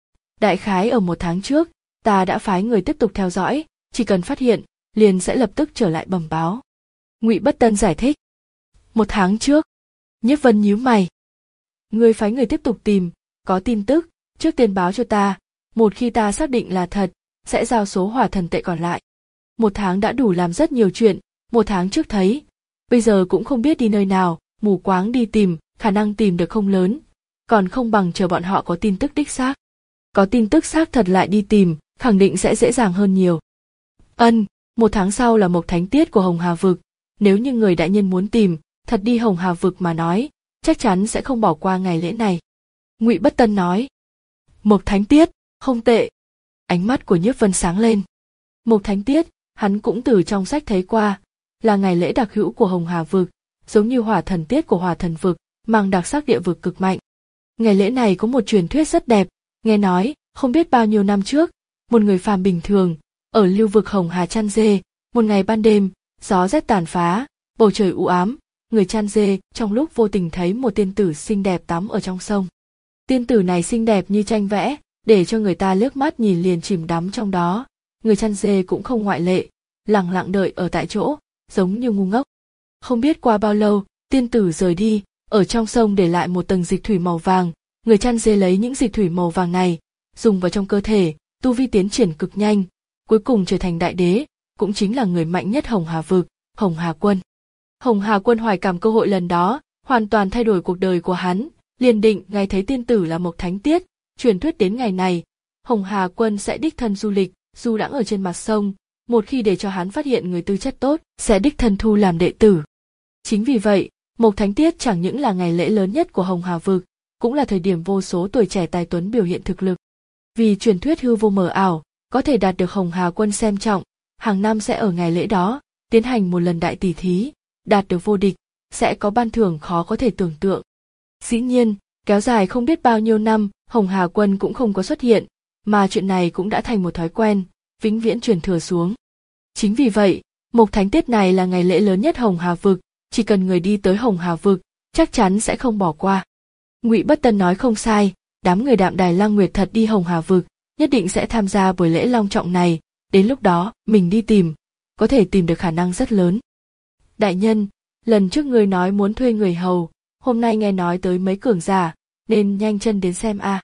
Đại khái ở một tháng trước, ta đã phái người tiếp tục theo dõi, chỉ cần phát hiện, liền sẽ lập tức trở lại bẩm báo. Ngụy Bất Tân giải thích. Một tháng trước. Nhiếp Vân nhíu mày. Ngươi phái người tiếp tục tìm, có tin tức, trước tiên báo cho ta, một khi ta xác định là thật, sẽ giao số hỏa thần tệ còn lại. Một tháng đã đủ làm rất nhiều chuyện, một tháng trước thấy, bây giờ cũng không biết đi nơi nào, mù quáng đi tìm, khả năng tìm được không lớn, còn không bằng chờ bọn họ có tin tức đích xác. Có tin tức xác thật lại đi tìm, khẳng định sẽ dễ dàng hơn nhiều. Ân, một tháng sau là mộc thánh tiết của Hồng Hà vực, nếu như người đại nhân muốn tìm, thật đi Hồng Hà vực mà nói, chắc chắn sẽ không bỏ qua ngày lễ này. Ngụy Bất Tân nói. Mộc thánh tiết, không tệ. Ánh mắt của Nhiếp Vân sáng lên. Mộc thánh tiết, hắn cũng từ trong sách thấy qua, là ngày lễ đặc hữu của Hồng Hà vực, giống như hỏa thần tiết của hỏa thần vực, mang đặc sắc địa vực cực mạnh. Ngày lễ này có một truyền thuyết rất đẹp, nghe nói, không biết bao nhiêu năm trước, một người phàm bình thường, ở lưu vực Hồng Hà chăn dê, một ngày ban đêm, gió rét tàn phá, bầu trời u ám, người chăn dê trong lúc vô tình thấy một tiên tử xinh đẹp tắm ở trong sông. Tiên tử này xinh đẹp như tranh vẽ, để cho người ta liếc mắt nhìn liền chìm đắm trong đó, người chăn dê cũng không ngoại lệ, lặng lặng đợi ở tại chỗ, giống như ngu ngốc. Không biết qua bao lâu, tiên tử rời đi, ở trong sông để lại một tầng dịch thủy màu vàng, người chăn dê lấy những dịch thủy màu vàng này, dùng vào trong cơ thể, tu vi tiến triển cực nhanh, cuối cùng trở thành đại đế, cũng chính là người mạnh nhất Hồng Hà vực, Hồng Hà Quân. Hồng Hà Quân hoài cảm cơ hội lần đó, hoàn toàn thay đổi cuộc đời của hắn, liền định ngày thấy tiên tử là mộc thánh tiết, truyền thuyết đến ngày này, Hồng Hà Quân sẽ đích thân du lịch, du đãng ở trên mặt sông, một khi để cho hắn phát hiện người tư chất tốt, sẽ đích thân thu làm đệ tử. Chính vì vậy, mộc thánh tiết chẳng những là ngày lễ lớn nhất của Hồng Hà vực, cũng là thời điểm vô số tuổi trẻ tài tuấn biểu hiện thực lực. Vì truyền thuyết hư vô mờ ảo, có thể đạt được Hồng Hà Quân xem trọng, hàng năm sẽ ở ngày lễ đó tiến hành một lần đại tỷ thí, đạt được vô địch, sẽ có ban thưởng khó có thể tưởng tượng. Dĩ nhiên, kéo dài không biết bao nhiêu năm, Hồng Hà Quân cũng không có xuất hiện, mà chuyện này cũng đã thành một thói quen, vĩnh viễn truyền thừa xuống. Chính vì vậy, mộc thánh tiết này là ngày lễ lớn nhất Hồng Hà vực, chỉ cần người đi tới Hồng Hà vực, chắc chắn sẽ không bỏ qua. Ngụy Bất Tân nói không sai, đám người Đạm Đài Lăng Nguyệt thật đi Hồng Hà vực, nhất định sẽ tham gia buổi lễ long trọng này, đến lúc đó, mình đi tìm, có thể tìm được khả năng rất lớn. Đại nhân, lần trước người nói muốn thuê người hầu, hôm nay nghe nói tới mấy cường giả, nên nhanh chân đến xem a. À.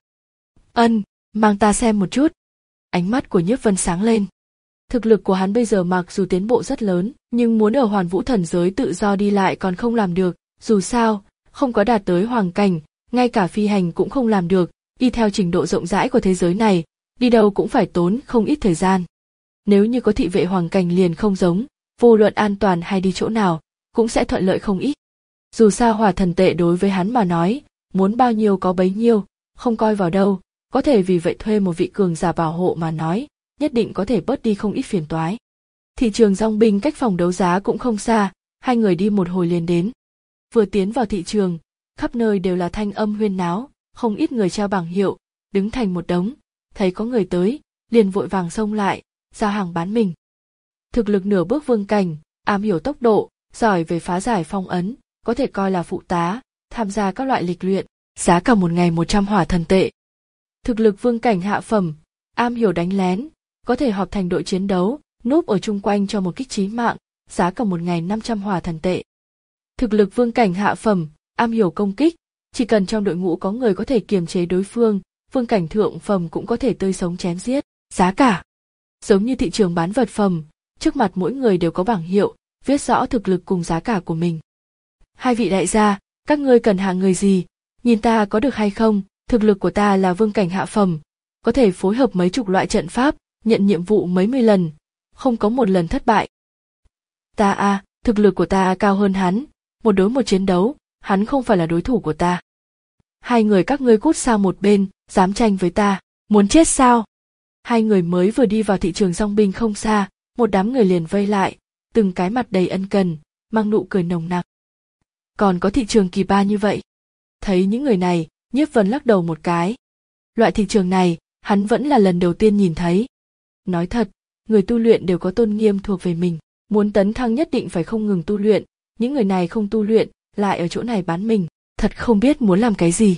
Ân, mang ta xem một chút. Ánh mắt của Nhiếp Vân sáng lên. Thực lực của hắn bây giờ mặc dù tiến bộ rất lớn, nhưng muốn ở Hoàn Vũ thần giới tự do đi lại còn không làm được, dù sao, không có đạt tới hoàng cảnh, ngay cả phi hành cũng không làm được, đi theo trình độ rộng rãi của thế giới này, đi đâu cũng phải tốn không ít thời gian. Nếu như có thị vệ hoàng cảnh liền không giống, vô luận an toàn hay đi chỗ nào, cũng sẽ thuận lợi không ít. Dù sao hỏa thần tệ đối với hắn mà nói, muốn bao nhiêu có bấy nhiêu, không coi vào đâu, có thể vì vậy thuê một vị cường giả bảo hộ mà nói, nhất định có thể bớt đi không ít phiền toái. Thị trường dong binh cách phòng đấu giá cũng không xa, hai người đi một hồi liền đến. Vừa tiến vào thị trường, khắp nơi đều là thanh âm huyên náo, không ít người treo bảng hiệu, đứng thành một đống, thấy có người tới, liền vội vàng xông lại, giao hàng bán mình. Thực lực nửa bước vương cảnh, am hiểu tốc độ, giỏi về phá giải phong ấn, có thể coi là phụ tá, tham gia các loại lịch luyện, giá cả một ngày một trăm hỏa thần tệ. Thực lực vương cảnh hạ phẩm, am hiểu đánh lén, có thể họp thành đội chiến đấu, núp ở chung quanh cho một kích chí mạng, giá cả một ngày năm trăm hỏa thần tệ. Thực lực vương cảnh hạ phẩm, am hiểu công kích, chỉ cần trong đội ngũ có người có thể kiềm chế đối phương, vương cảnh thượng phẩm cũng có thể tươi sống chém giết, giá cả. Giống như thị trường bán vật phẩm, trước mặt mỗi người đều có bảng hiệu, viết rõ thực lực cùng giá cả của mình. Hai vị đại gia, các ngươi cần hàng người gì, nhìn ta có được hay không, Thực lực của ta là vương cảnh hạ phẩm, có thể phối hợp mấy chục loại trận pháp, nhận nhiệm vụ mấy mươi lần, không có một lần thất bại. Ta a, à, thực lực của ta cao hơn hắn, một đối một chiến đấu, hắn không phải là đối thủ của ta. Hai người các ngươi cút sang một bên, dám tranh với ta, muốn chết sao? Hai người mới vừa đi vào thị trường dong binh không xa, một đám người liền vây lại, từng cái mặt đầy ân cần, mang nụ cười nồng nặc. Còn có thị trường kỳ ba như vậy. Thấy những người này, Nhiếp Vân lắc đầu một cái. Loại thị trường này, hắn vẫn là lần đầu tiên nhìn thấy. Nói thật, người tu luyện đều có tôn nghiêm thuộc về mình, muốn tấn thăng nhất định phải không ngừng tu luyện, những người này không tu luyện, lại ở chỗ này bán mình, thật không biết muốn làm cái gì.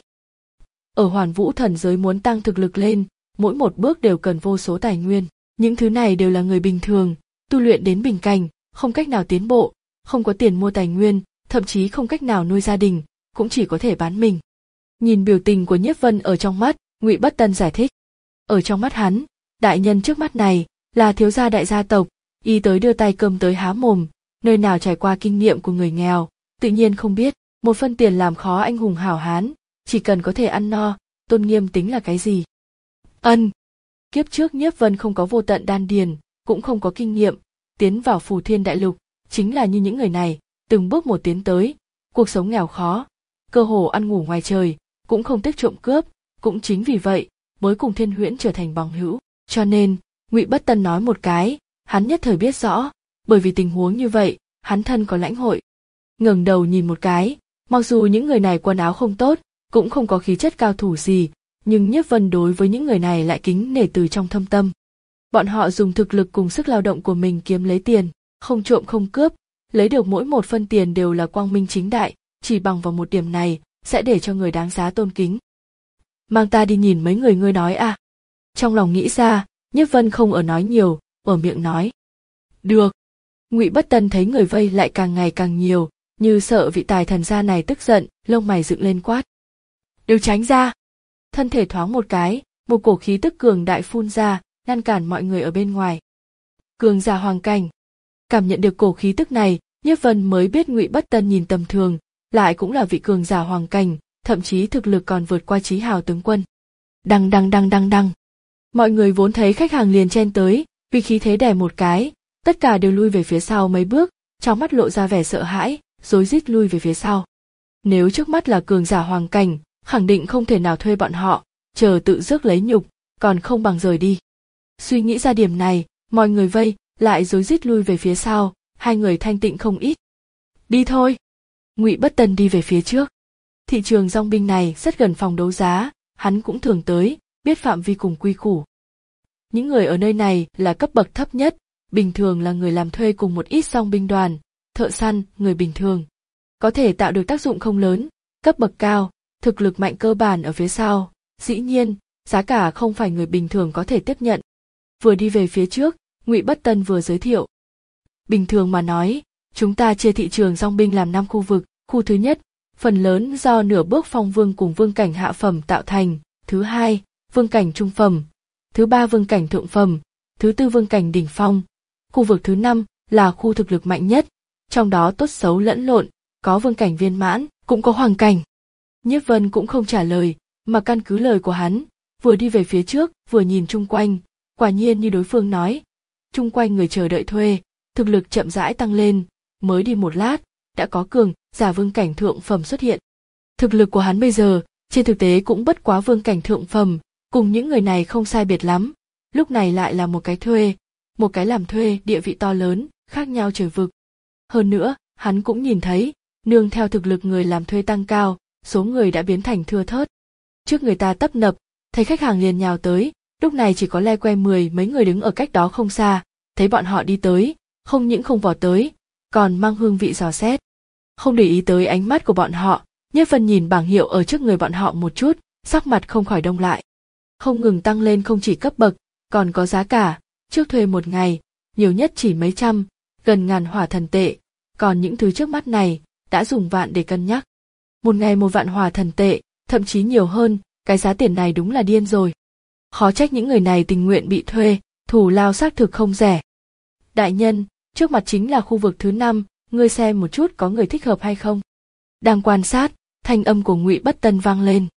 Ở Hoàn Vũ thần giới muốn tăng thực lực lên, mỗi một bước đều cần vô số tài nguyên, những thứ này đều là người bình thường, tu luyện đến bình cảnh, không cách nào tiến bộ, không có tiền mua tài nguyên, thậm chí không cách nào nuôi gia đình, cũng chỉ có thể bán mình. Nhìn biểu tình của Nhiếp Vân ở trong mắt, Ngụy Bất Tân giải thích. Ở trong mắt hắn, đại nhân trước mắt này là thiếu gia đại gia tộc, y tới đưa tay cơm tới há mồm, nơi nào trải qua kinh nghiệm của người nghèo, tự nhiên không biết, một phân tiền làm khó anh hùng hảo hán, chỉ cần có thể ăn no, tôn nghiêm tính là cái gì. Ân. Kiếp trước Nhiếp Vân không có vô tận đan điền, cũng không có kinh nghiệm, tiến vào Phù Thiên Đại Lục, chính là như những người này, từng bước một tiến tới, cuộc sống nghèo khó, cơ hồ ăn ngủ ngoài trời, cũng không tiếc trộm cướp, cũng chính vì vậy mới cùng Thiên Huyễn trở thành bằng hữu. Cho nên, Ngụy Bất Tân nói một cái, hắn nhất thời biết rõ, bởi vì tình huống như vậy, hắn thân có lãnh hội. Ngẩng đầu nhìn một cái, mặc dù những người này quần áo không tốt, cũng không có khí chất cao thủ gì, nhưng Nhiếp Vân đối với những người này lại kính nể từ trong thâm tâm. Bọn họ dùng thực lực cùng sức lao động của mình kiếm lấy tiền, không trộm không cướp, lấy được mỗi một phân tiền đều là quang minh chính đại, chỉ bằng vào một điểm này, sẽ để cho người đáng giá tôn kính. Mang ta đi nhìn mấy người ngươi nói à. Trong lòng nghĩ ra, Nhiếp Vân không ở nói nhiều, ở miệng nói. Được. Ngụy Bất Tân thấy người vây lại càng ngày càng nhiều, như sợ vị tài thần gia này tức giận, lông mày dựng lên quát. Đều tránh ra. Thân thể thoáng một cái, một cổ khí tức cường đại phun ra, ngăn cản mọi người ở bên ngoài. Cường giả hoàng cảnh. Cảm nhận được cổ khí tức này, Nhiếp Vân mới biết Ngụy Bất Tân nhìn tầm thường, lại cũng là vị cường giả hoàng cảnh, thậm chí thực lực còn vượt qua Chí Hào tướng quân. Đăng đăng đăng đăng đăng. Mọi người vốn thấy khách hàng liền chen tới, vì khí thế đè một cái, tất cả đều lui về phía sau mấy bước, trong mắt lộ ra vẻ sợ hãi, rối rít lui về phía sau. Nếu trước mắt là cường giả hoàng cảnh, khẳng định không thể nào thuê bọn họ, chờ tự rước lấy nhục, còn không bằng rời đi. Suy nghĩ ra điểm này, mọi người vây, lại rối rít lui về phía sau, hai người thanh tịnh không ít. Đi thôi. Ngụy Bất Tân đi về phía trước. Thị trường dong binh này rất gần phòng đấu giá, hắn cũng thường tới, biết phạm vi cùng quy củ. Những người ở nơi này là cấp bậc thấp nhất, bình thường là người làm thuê cùng một ít dong binh đoàn, thợ săn, người bình thường. Có thể tạo được tác dụng không lớn, cấp bậc cao, thực lực mạnh cơ bản ở phía sau, dĩ nhiên, giá cả không phải người bình thường có thể tiếp nhận. Vừa đi về phía trước, Ngụy Bất Tân vừa giới thiệu. Bình thường mà nói, chúng ta chia thị trường dong binh làm năm khu vực, khu thứ nhất, phần lớn do nửa bước phong vương cùng vương cảnh hạ phẩm tạo thành, thứ hai, vương cảnh trung phẩm, thứ ba vương cảnh thượng phẩm, thứ tư vương cảnh đỉnh phong. Khu vực thứ năm là khu thực lực mạnh nhất, trong đó tốt xấu lẫn lộn, có vương cảnh viên mãn, cũng có hoàng cảnh. Nhiếp Vân cũng không trả lời, mà căn cứ lời của hắn, vừa đi về phía trước, vừa nhìn chung quanh, quả nhiên như đối phương nói, chung quanh người chờ đợi thuê, thực lực chậm rãi tăng lên, mới đi một lát, đã có cường giả vương cảnh thượng phẩm xuất hiện. Thực lực của hắn bây giờ, trên thực tế cũng bất quá vương cảnh thượng phẩm, cùng những người này không sai biệt lắm, lúc này lại là một cái thuê, một cái làm thuê địa vị to lớn, khác nhau trời vực. Hơn nữa, hắn cũng nhìn thấy, nương theo thực lực người làm thuê tăng cao, số người đã biến thành thưa thớt. Trước người ta tấp nập, thấy khách hàng liền nhào tới, lúc này chỉ có le que mười mấy người đứng ở cách đó không xa, thấy bọn họ đi tới, không những không vò tới, còn mang hương vị dò xét. Không để ý tới ánh mắt của bọn họ, Nhiếp Vân nhìn bảng hiệu ở trước người bọn họ một chút, sắc mặt không khỏi đông lại. Không ngừng tăng lên không chỉ cấp bậc, còn có giá cả, trước thuê một ngày, nhiều nhất chỉ mấy trăm, gần ngàn hỏa thần tệ, còn những thứ trước mắt này, đã dùng vạn để cân nhắc. Một ngày một vạn hỏa thần tệ, thậm chí nhiều hơn, cái giá tiền này đúng là điên rồi. Khó trách những người này tình nguyện bị thuê, thù lao xác thực không rẻ. Đại nhân, trước mặt chính là khu vực thứ năm, ngươi xem một chút có người thích hợp hay không. Đang quan sát, thanh âm của Ngụy Bất Tân vang lên.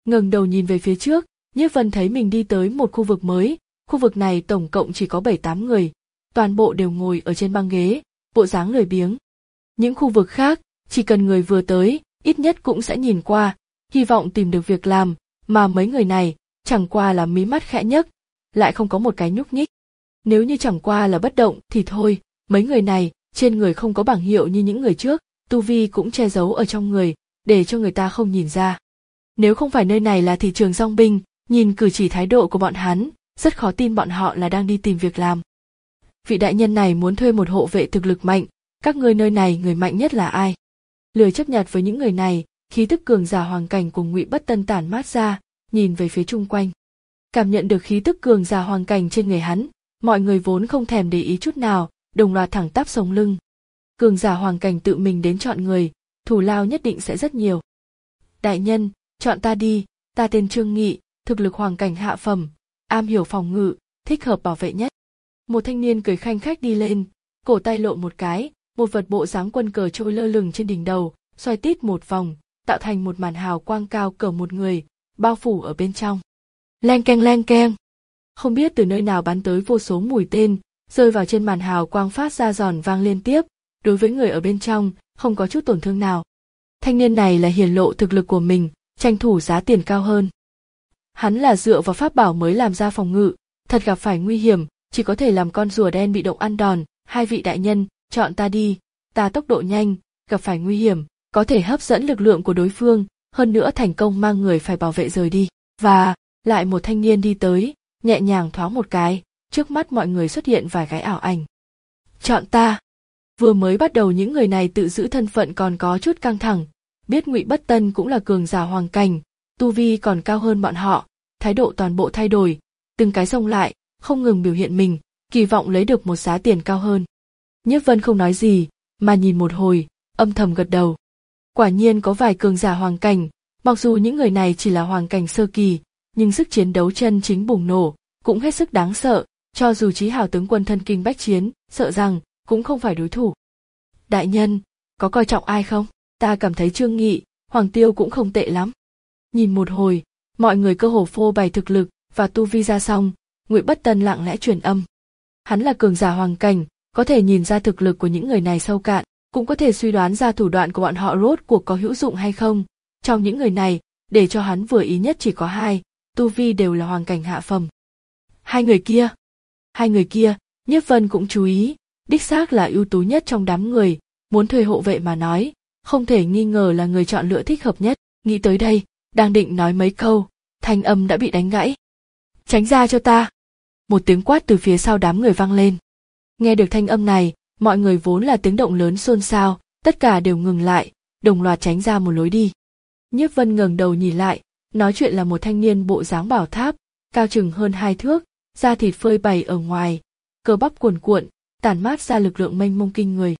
Ngẩng đầu nhìn về phía trước, Nhiếp Vân thấy mình đi tới một khu vực mới, khu vực này tổng cộng chỉ có bảy tám người, toàn bộ đều ngồi ở trên băng ghế, bộ dáng lười biếng. Những khu vực khác, chỉ cần người vừa tới, ít nhất cũng sẽ nhìn qua, hy vọng tìm được việc làm, mà mấy người này, chẳng qua là mí mắt khẽ nhấc, lại không có một cái nhúc nhích. Nếu như chẳng qua là bất động thì thôi, mấy người này, trên người không có bảng hiệu như những người trước, tu vi cũng che giấu ở trong người, để cho người ta không nhìn ra. Nếu không phải nơi này là thị trường dong binh, nhìn cử chỉ thái độ của bọn hắn, rất khó tin bọn họ là đang đi tìm việc làm. Vị đại nhân này muốn thuê một hộ vệ thực lực mạnh, các ngươi nơi này người mạnh nhất là ai? Lười chấp nhặt với những người này, khí tức cường giả Hoàng Cảnh cùng Ngụy Bất Tân tản mát ra, nhìn về phía chung quanh. Cảm nhận được khí tức cường giả Hoàng Cảnh trên người hắn, mọi người vốn không thèm để ý chút nào, đồng loạt thẳng tắp sống lưng. Cường giả Hoàng Cảnh tự mình đến chọn người, thù lao nhất định sẽ rất nhiều. Đại nhân, chọn ta đi, ta tên Trương Nghị, thực lực Hoàng Cảnh hạ phẩm, am hiểu phòng ngự, thích hợp bảo vệ nhất. Một thanh niên cười khanh khách đi lên, cổ tay lộ một cái, một vật bộ dáng quân cờ trôi lơ lửng trên đỉnh đầu, xoay tít một vòng, tạo thành một màn hào quang cao cỡ một người, bao phủ ở bên trong. Leng keng leng keng. Không biết từ nơi nào bắn tới vô số mũi tên, rơi vào trên màn hào quang phát ra giòn vang liên tiếp, đối với người ở bên trong, không có chút tổn thương nào. Thanh niên này là hiển lộ thực lực của mình, tranh thủ giá tiền cao hơn. Hắn là dựa vào pháp bảo mới làm ra phòng ngự, thật gặp phải nguy hiểm, chỉ có thể làm con rùa đen bị động ăn đòn. Hai vị đại nhân, chọn ta đi, ta tốc độ nhanh, gặp phải nguy hiểm, có thể hấp dẫn lực lượng của đối phương, hơn nữa thành công mang người phải bảo vệ rời đi. Và, lại một thanh niên đi tới, nhẹ nhàng thoáng một cái, trước mắt mọi người xuất hiện vài cái ảo ảnh. Chọn ta. Vừa mới bắt đầu những người này tự giữ thân phận còn có chút căng thẳng, biết Ngụy Bất Tân cũng là cường giả Hoàng Cảnh, tu vi còn cao hơn bọn họ, thái độ toàn bộ thay đổi, từng cái xông lại, không ngừng biểu hiện mình, kỳ vọng lấy được một giá tiền cao hơn. Nhiếp Vân không nói gì, mà nhìn một hồi, âm thầm gật đầu. Quả nhiên có vài cường giả Hoàng Cảnh, mặc dù những người này chỉ là Hoàng Cảnh sơ kỳ, nhưng sức chiến đấu chân chính bùng nổ, cũng hết sức đáng sợ, cho dù Chí Hào tướng quân thân kinh bách chiến, sợ rằng cũng không phải đối thủ. Đại nhân, có coi trọng ai không? Ta cảm thấy Trương Nghị, Hoàng Tiêu cũng không tệ lắm. Nhìn một hồi, mọi người cơ hồ phô bày thực lực và tu vi ra xong, Ngụy Bất Tân lặng lẽ truyền âm. Hắn là cường giả Hoàng Cảnh, có thể nhìn ra thực lực của những người này sâu cạn, cũng có thể suy đoán ra thủ đoạn của bọn họ rốt cuộc có hữu dụng hay không. Trong những người này, để cho hắn vừa ý nhất chỉ có hai, tu vi đều là Hoàng Cảnh hạ phẩm. Hai người kia, hai người kia, Nhiếp Vân cũng chú ý, đích xác là ưu tú nhất trong đám người, muốn thuê hộ vệ mà nói, không thể nghi ngờ là người chọn lựa thích hợp nhất. Nghĩ tới đây, đang định nói mấy câu, thanh âm đã bị đánh gãy. Tránh ra cho ta! Một tiếng quát từ phía sau đám người vang lên. Nghe được thanh âm này, mọi người vốn là tiếng động lớn xôn xao, tất cả đều ngừng lại, đồng loạt tránh ra một lối đi. Nhiếp Vân ngẩng đầu nhìn lại, nói chuyện là một thanh niên bộ dáng bảo tháp, cao chừng hơn hai thước, da thịt phơi bày ở ngoài, cơ bắp cuồn cuộn, tản mát ra lực lượng mênh mông kinh người.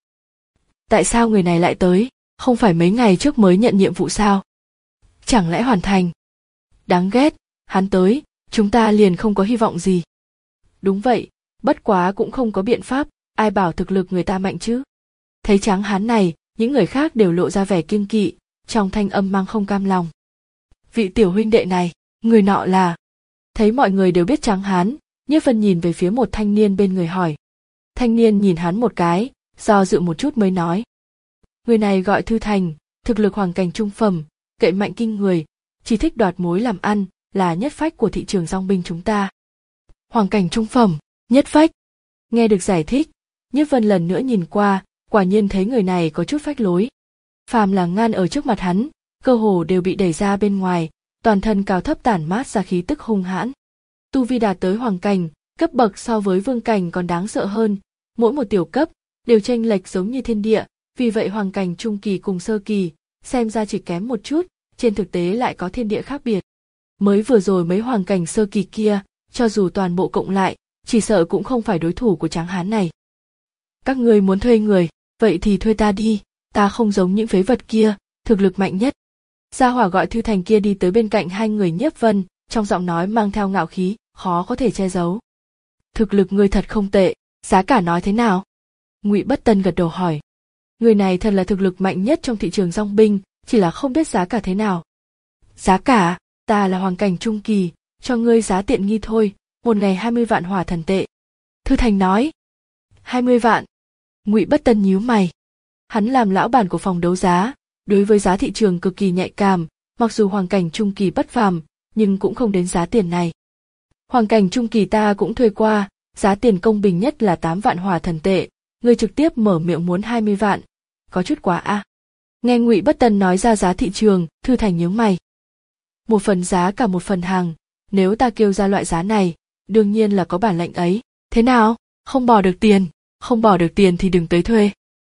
Tại sao người này lại tới? Không phải mấy ngày trước mới nhận nhiệm vụ sao? Chẳng lẽ hoàn thành? Đáng ghét, hắn tới, chúng ta liền không có hy vọng gì. Đúng vậy, bất quá cũng không có biện pháp, ai bảo thực lực người ta mạnh chứ? Thấy Tráng Hán này, những người khác đều lộ ra vẻ kiêng kỵ, trong thanh âm mang không cam lòng. Vị tiểu huynh đệ này, người nọ là... Thấy mọi người đều biết Tráng Hán, Nhiếp Vân nhìn về phía một thanh niên bên người hỏi. Thanh niên nhìn hắn một cái, do dự một chút mới nói. Người này gọi Thư Thành, thực lực Hoàng Cảnh trung phẩm, cậy mạnh kinh người, chỉ thích đoạt mối làm ăn, là nhất phách của thị trường dong binh chúng ta. Hoàng Cảnh trung phẩm, nhất phách. Nghe được giải thích, Nhiếp Vân lần nữa nhìn qua, quả nhiên thấy người này có chút phách lối. Phàm là ngăn ở trước mặt hắn, cơ hồ đều bị đẩy ra bên ngoài, toàn thân cao thấp tản mát ra khí tức hung hãn. Tu vi đạt tới Hoàng Cảnh, cấp bậc so với Vương Cảnh còn đáng sợ hơn, mỗi một tiểu cấp đều chênh lệch giống như thiên địa, vì vậy Hoàng Cảnh trung kỳ cùng sơ kỳ, xem ra chỉ kém một chút, trên thực tế lại có thiên địa khác biệt. Mới vừa rồi mấy Hoàng Cảnh sơ kỳ kia, cho dù toàn bộ cộng lại, chỉ sợ cũng không phải đối thủ của Tráng Hán này. Các ngươi muốn thuê người, vậy thì thuê ta đi, ta không giống những phế vật kia, thực lực mạnh nhất. Gia hỏa gọi Thư Thành kia đi tới bên cạnh hai người Nhiếp Vân, trong giọng nói mang theo ngạo khí, khó có thể che giấu. Thực lực ngươi thật không tệ, giá cả nói thế nào? Ngụy Bất Tân gật đầu hỏi. Người này thật là thực lực mạnh nhất trong thị trường dong binh, chỉ là không biết giá cả thế nào. Giá cả? Ta là hoàng cảnh trung kỳ, cho ngươi giá tiện nghi thôi, một ngày hai mươi vạn hỏa thần tệ. Thư Thành nói. hai mươi vạn. Ngụy Bất Tân nhíu mày. Hắn làm lão bản của phòng đấu giá, đối với giá thị trường cực kỳ nhạy cảm, mặc dù hoàng cảnh trung kỳ bất phàm, nhưng cũng không đến giá tiền này. Hoàng cảnh trung kỳ ta cũng thuê qua, giá tiền công bình nhất là tám vạn hỏa thần tệ, ngươi trực tiếp mở miệng muốn hai mươi vạn, có chút quá a. À. Nghe Ngụy Bất Tân nói ra giá thị trường, Thư Thành nhướng mày. Một phần giá cả một phần hàng, nếu ta kêu ra loại giá này, đương nhiên là có bản lệnh ấy. Thế nào, không bỏ được tiền, không bỏ được tiền thì đừng tới thuê.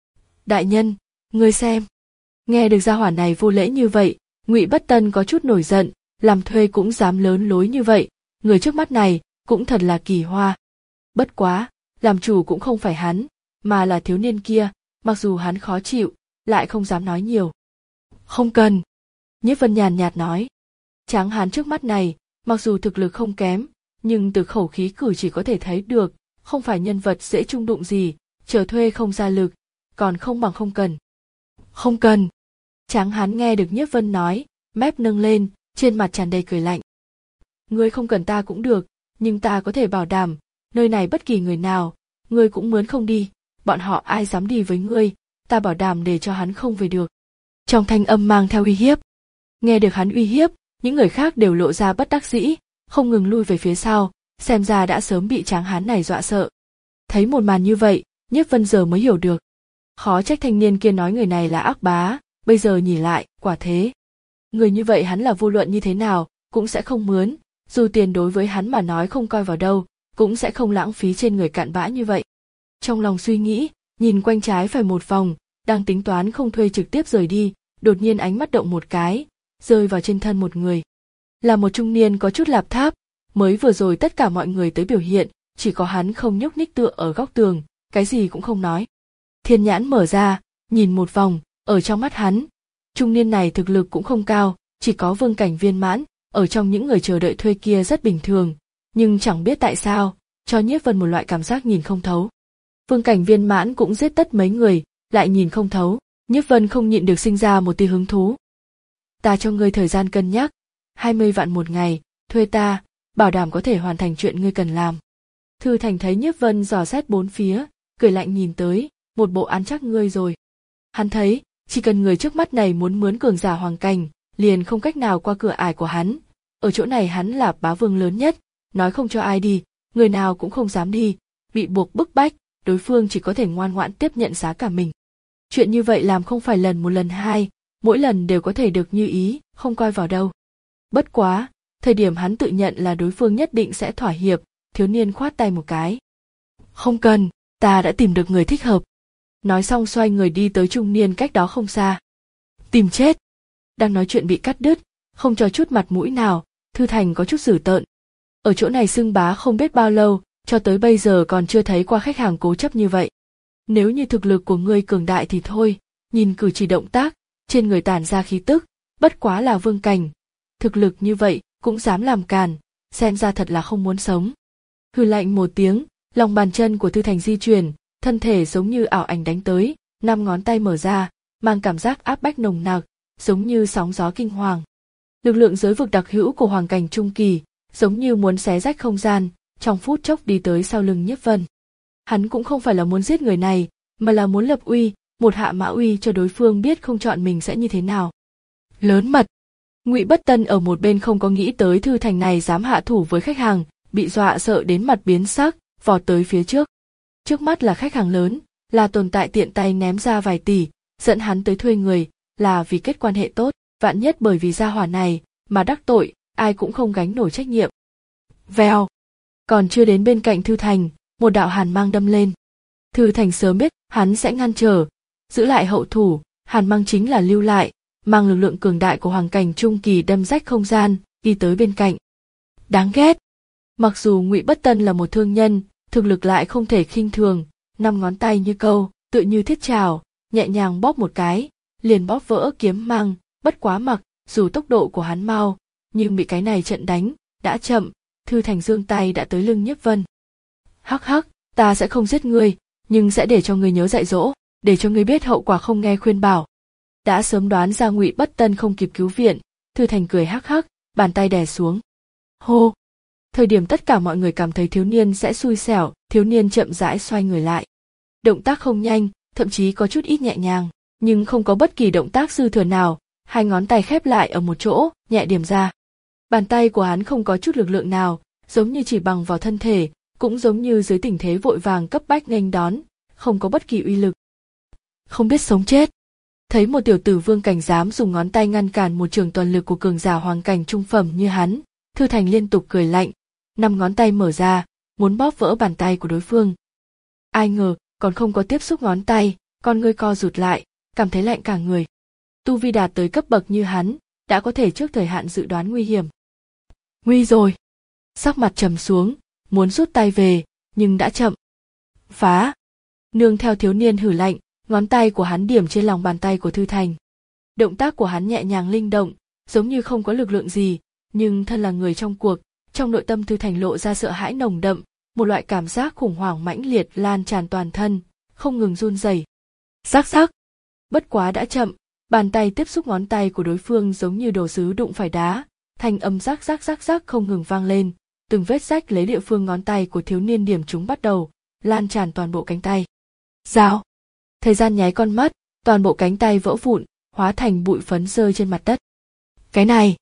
Đại nhân, ngươi xem. Nghe được gia hỏa này vô lễ như vậy, Ngụy Bất Tân có chút nổi giận, làm thuê cũng dám lớn lối như vậy, người trước mắt này cũng thật là kỳ hoa. Bất quá, làm chủ cũng không phải hắn, mà là thiếu niên kia, mặc dù hắn khó chịu, lại không dám nói nhiều. Không cần. Nhiếp Vân nhàn nhạt nói. Tráng hán trước mắt này, mặc dù thực lực không kém, nhưng từ khẩu khí cử chỉ có thể thấy được, không phải nhân vật dễ chung đụng gì, chờ thuê không ra lực, còn không bằng không cần. Không cần. Tráng hán nghe được Nhiếp Vân nói, mép nâng lên, trên mặt tràn đầy cười lạnh. Ngươi không cần ta cũng được, nhưng ta có thể bảo đảm, nơi này bất kỳ người nào, ngươi cũng mướn không đi, bọn họ ai dám đi với ngươi, ta bảo đảm để cho hắn không về được. Trong thanh âm mang theo uy hiếp. Nghe được hắn uy hiếp, những người khác đều lộ ra bất đắc dĩ, không ngừng lui về phía sau, xem ra đã sớm bị tráng hán này dọa sợ. Thấy một màn như vậy, Nhiếp Vân giờ mới hiểu được. Khó trách thanh niên kia nói người này là ác bá, bây giờ nhìn lại, quả thế. Người như vậy hắn là vô luận như thế nào, cũng sẽ không mướn, dù tiền đối với hắn mà nói không coi vào đâu, cũng sẽ không lãng phí trên người cặn bã như vậy. Trong lòng suy nghĩ, nhìn quanh trái phải một vòng, đang tính toán không thuê trực tiếp rời đi, đột nhiên ánh mắt động một cái, rơi vào trên thân một người. Là một trung niên có chút lạp tháp, mới vừa rồi tất cả mọi người tới biểu hiện, chỉ có hắn không nhúc nhích tựa ở góc tường, cái gì cũng không nói. Thiên nhãn mở ra, nhìn một vòng, ở trong mắt hắn, trung niên này thực lực cũng không cao, chỉ có vương cảnh viên mãn, ở trong những người chờ đợi thuê kia rất bình thường, nhưng chẳng biết tại sao, cho Nhiếp Vân một loại cảm giác nhìn không thấu. Vương cảnh viên mãn cũng giết tất mấy người, lại nhìn không thấu, Nhiếp Vân không nhịn được sinh ra một tia hứng thú. Ta cho ngươi thời gian cân nhắc, hai mươi vạn một ngày, thuê ta, bảo đảm có thể hoàn thành chuyện ngươi cần làm. Thư Thành thấy Nhiếp Vân dò xét bốn phía, cười lạnh nhìn tới, một bộ ăn chắc ngươi rồi. Hắn thấy, chỉ cần người trước mắt này muốn mướn cường giả hoàng cảnh, liền không cách nào qua cửa ải của hắn. Ở chỗ này hắn là bá vương lớn nhất, nói không cho ai đi, người nào cũng không dám đi, bị buộc bức bách, đối phương chỉ có thể ngoan ngoãn tiếp nhận giá cả mình. Chuyện như vậy làm không phải lần một lần hai, mỗi lần đều có thể được như ý, không coi vào đâu. Bất quá, thời điểm hắn tự nhận là đối phương nhất định sẽ thỏa hiệp, thiếu niên khoát tay một cái. Không cần, ta đã tìm được người thích hợp. Nói xong xoay người đi tới trung niên cách đó không xa. Tìm chết. Đang nói chuyện bị cắt đứt, không cho chút mặt mũi nào, Thư Thành có chút dữ tợn. Ở chỗ này xưng bá không biết bao lâu, cho tới bây giờ còn chưa thấy qua khách hàng cố chấp như vậy. Nếu như thực lực của ngươi cường đại thì thôi, nhìn cử chỉ động tác, trên người tản ra khí tức, bất quá là vương cảnh. Thực lực như vậy, cũng dám làm càn, xem ra thật là không muốn sống. Hừ lạnh một tiếng, lòng bàn chân của Thư Thành di chuyển, thân thể giống như ảo ảnh đánh tới, năm ngón tay mở ra, mang cảm giác áp bách nồng nặc, giống như sóng gió kinh hoàng. Lực lượng giới vực đặc hữu của hoàng cảnh trung kỳ, giống như muốn xé rách không gian, trong phút chốc đi tới sau lưng Nhiếp Vân. Hắn cũng không phải là muốn giết người này, mà là muốn lập uy, một hạ mã uy cho đối phương biết không chọn mình sẽ như thế nào. Lớn mật. Ngụy Bất Tân ở một bên không có nghĩ tới Thư Thành này dám hạ thủ với khách hàng, bị dọa sợ đến mặt biến sắc, vọt tới phía trước. Trước mắt là khách hàng lớn, là tồn tại tiện tay ném ra vài tỷ, dẫn hắn tới thuê người, là vì kết quan hệ tốt, vạn nhất bởi vì gia hỏa này mà đắc tội, ai cũng không gánh nổi trách nhiệm. Vèo. Còn chưa đến bên cạnh Thư Thành, một đạo hàn mang đâm lên. Thư Thành sớm biết hắn sẽ ngăn trở, giữ lại hậu thủ, hàn mang chính là lưu lại, mang lực lượng cường đại của hoàng cảnh trung kỳ đâm rách không gian, đi tới bên cạnh. Đáng ghét. Mặc dù Ngụy Bất Tân là một thương nhân, thực lực lại không thể khinh thường, năm ngón tay như câu, tựa như thiết trảo, nhẹ nhàng bóp một cái, liền bóp vỡ kiếm mang, bất quá mặc, dù tốc độ của hắn mau, nhưng bị cái này trận đánh, đã chậm, Thư Thành giương tay đã tới lưng Nhiếp Vân. Hắc hắc, ta sẽ không giết ngươi, nhưng sẽ để cho ngươi nhớ dạy dỗ, để cho ngươi biết hậu quả không nghe khuyên bảo. Đã sớm đoán ra Ngụy Bất Tân không kịp cứu viện, Thư Thành cười hắc hắc, bàn tay đè xuống. Hô! Thời điểm tất cả mọi người cảm thấy thiếu niên sẽ xui xẻo, thiếu niên chậm rãi xoay người lại. Động tác không nhanh, thậm chí có chút ít nhẹ nhàng, nhưng không có bất kỳ động tác dư thừa nào, hai ngón tay khép lại ở một chỗ, nhẹ điểm ra. Bàn tay của hắn không có chút lực lượng nào, giống như chỉ bằng vào thân thể, cũng giống như dưới tình thế vội vàng cấp bách nghênh đón, không có bất kỳ uy lực. Không biết sống chết. Thấy một tiểu tử vương cảnh dám dùng ngón tay ngăn cản một trường toàn lực của cường giả hoàng cảnh trung phẩm như hắn, Thư Thành liên tục cười lạnh, năm ngón tay mở ra, muốn bóp vỡ bàn tay của đối phương. Ai ngờ, còn không có tiếp xúc ngón tay, con ngươi co rụt lại, cảm thấy lạnh cả người. Tu vi đạt tới cấp bậc như hắn, đã có thể trước thời hạn dự đoán nguy hiểm. Nguy rồi. Sắc mặt trầm xuống, muốn rút tay về, nhưng đã chậm. Phá. Nương theo thiếu niên hử lạnh, ngón tay của hắn điểm trên lòng bàn tay của Thư Thành. Động tác của hắn nhẹ nhàng linh động, giống như không có lực lượng gì, nhưng thân là người trong cuộc, trong nội tâm Thư Thành lộ ra sợ hãi nồng đậm, một loại cảm giác khủng hoảng mãnh liệt lan tràn toàn thân, không ngừng run rẩy. Rắc rắc. Bất quá đã chậm, bàn tay tiếp xúc ngón tay của đối phương giống như đồ sứ đụng phải đá, thanh âm rắc rắc rắc rắc không ngừng vang lên, từng vết rách lấy địa phương ngón tay của thiếu niên điểm chúng bắt đầu lan tràn toàn bộ cánh tay. Rào. Thời gian nháy con mắt, toàn bộ cánh tay vỡ vụn, hóa thành bụi phấn rơi trên mặt đất. Cái này,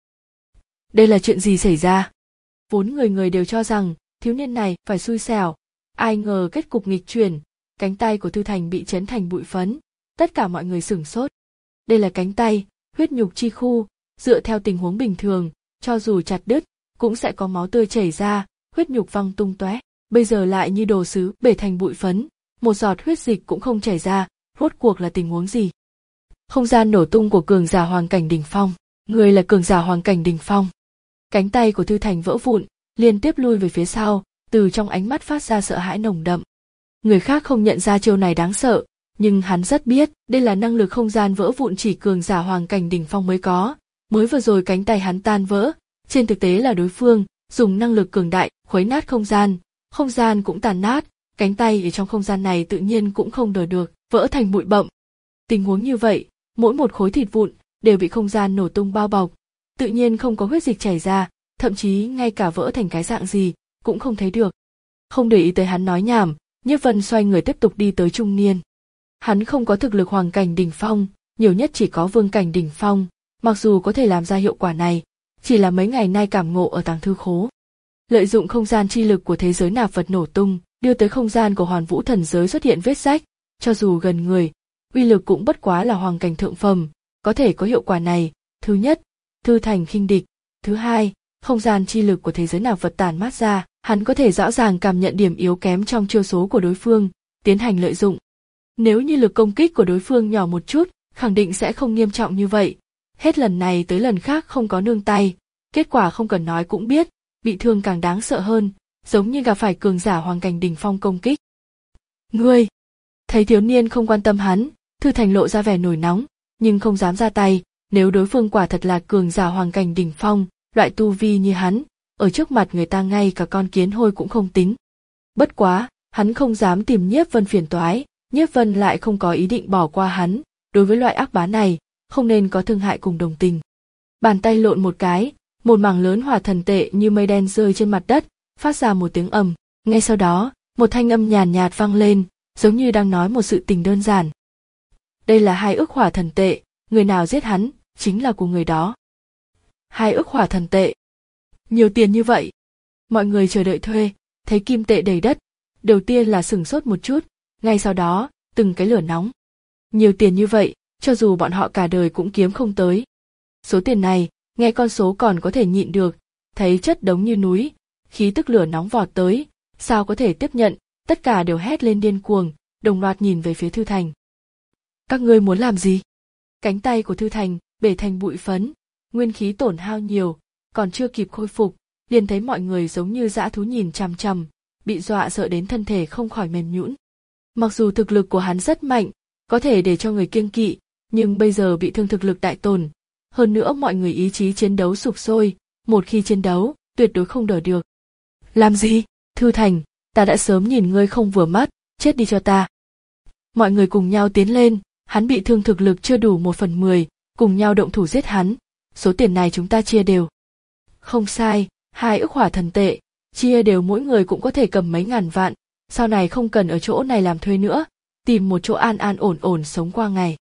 đây là chuyện gì xảy ra? Vốn người người đều cho rằng thiếu niên này phải xui xẻo, ai ngờ kết cục nghịch chuyển, cánh tay của Thư Thành bị chấn thành bụi phấn, tất cả mọi người sửng sốt. Đây là cánh tay, huyết nhục chi khu, dựa theo tình huống bình thường, cho dù chặt đứt, cũng sẽ có máu tươi chảy ra, huyết nhục văng tung tóe. Bây giờ lại như đồ sứ bể thành bụi phấn, một giọt huyết dịch cũng không chảy ra, rốt cuộc là tình huống gì? Không gian nổ tung của cường giả hoàng cảnh đỉnh phong, người là cường giả hoàng cảnh đỉnh phong. Cánh tay của Thư Thành vỡ vụn, liên tiếp lui về phía sau, từ trong ánh mắt phát ra sợ hãi nồng đậm. Người khác không nhận ra chiêu này đáng sợ, nhưng hắn rất biết, đây là năng lực không gian vỡ vụn chỉ cường giả hoàng cảnh đỉnh phong mới có. Mới vừa rồi cánh tay hắn tan vỡ, trên thực tế là đối phương dùng năng lực cường đại khuấy nát không gian, không gian cũng tàn nát, cánh tay ở trong không gian này tự nhiên cũng không đỡ được, vỡ thành bụi bặm. Tình huống như vậy, mỗi một khối thịt vụn đều bị không gian nổ tung bao bọc, tự nhiên không có huyết dịch chảy ra, thậm chí ngay cả vỡ thành cái dạng gì cũng không thấy được. Không để ý tới hắn nói nhảm, Nhiếp Vân xoay người tiếp tục đi tới trung niên. Hắn không có thực lực hoàng cảnh đỉnh phong, nhiều nhất chỉ có vương cảnh đỉnh phong, mặc dù có thể làm ra hiệu quả này, chỉ là mấy ngày nay cảm ngộ ở tàng thư khố. Lợi dụng không gian chi lực của thế giới nạp vật nổ tung, đưa tới không gian của Hoàn Vũ thần giới xuất hiện vết rách, cho dù gần người, uy lực cũng bất quá là hoàng cảnh thượng phẩm, có thể có hiệu quả này. Thứ nhất, Thư Thành khinh địch, thứ hai, không gian chi lực của thế giới nạp vật tản mát ra, hắn có thể rõ ràng cảm nhận điểm yếu kém trong chiêu số của đối phương, tiến hành lợi dụng. Nếu như lực công kích của đối phương nhỏ một chút, khẳng định sẽ không nghiêm trọng như vậy. Hết lần này tới lần khác không có nương tay, kết quả không cần nói cũng biết, bị thương càng đáng sợ hơn, giống như gặp phải cường giả hoàng cảnh đỉnh phong công kích. Ngươi! Thấy thiếu niên không quan tâm hắn, Thư Thành lộ ra vẻ nổi nóng, nhưng không dám ra tay, nếu đối phương quả thật là cường giả hoàng cảnh đỉnh phong, loại tu vi như hắn, ở trước mặt người ta ngay cả con kiến hôi cũng không tính. Bất quá, hắn không dám tìm Nhiếp Vân phiền toái, Nhiếp Vân lại không có ý định bỏ qua hắn, đối với loại ác bá này, không nên có thương hại cùng đồng tình. Bàn tay lộn một cái, một mảng lớn hỏa thần tệ như mây đen rơi trên mặt đất, phát ra một tiếng ầm. Ngay sau đó, một thanh âm nhàn nhạt vang lên, giống như đang nói một sự tình đơn giản. Đây là hai ức hỏa thần tệ, người nào giết hắn, chính là của người đó. Hai ức hỏa thần tệ. Nhiều tiền như vậy. Mọi người chờ đợi thuê, thấy kim tệ đầy đất, đầu tiên là sửng sốt một chút, ngay sau đó, từng cái lửa nóng. Nhiều tiền như vậy, cho dù bọn họ cả đời cũng kiếm không tới. Số tiền này, nghe con số còn có thể nhịn được, thấy chất đống như núi, khí tức lửa nóng vọt tới, sao có thể tiếp nhận, tất cả đều hét lên điên cuồng, đồng loạt nhìn về phía Thư Thành. Các ngươi muốn làm gì? Cánh tay của Thư Thành bể thành bụi phấn, nguyên khí tổn hao nhiều, còn chưa kịp khôi phục, liền thấy mọi người giống như dã thú nhìn chằm chằm, bị dọa sợ đến thân thể không khỏi mềm nhũn. Mặc dù thực lực của hắn rất mạnh, có thể để cho người kiêng kỵ, nhưng bây giờ bị thương thực lực đại tổn, hơn nữa mọi người ý chí chiến đấu sục sôi, một khi chiến đấu, tuyệt đối không đỡ được. Làm gì? Thư Thành, ta đã sớm nhìn ngươi không vừa mắt, chết đi cho ta. Mọi người cùng nhau tiến lên, hắn bị thương thực lực chưa đủ một phần mười, cùng nhau động thủ giết hắn, số tiền này chúng ta chia đều. Không sai, hai ức hỏa thần tệ, chia đều mỗi người cũng có thể cầm mấy ngàn vạn, sau này không cần ở chỗ này làm thuê nữa, tìm một chỗ an an ổn ổn sống qua ngày.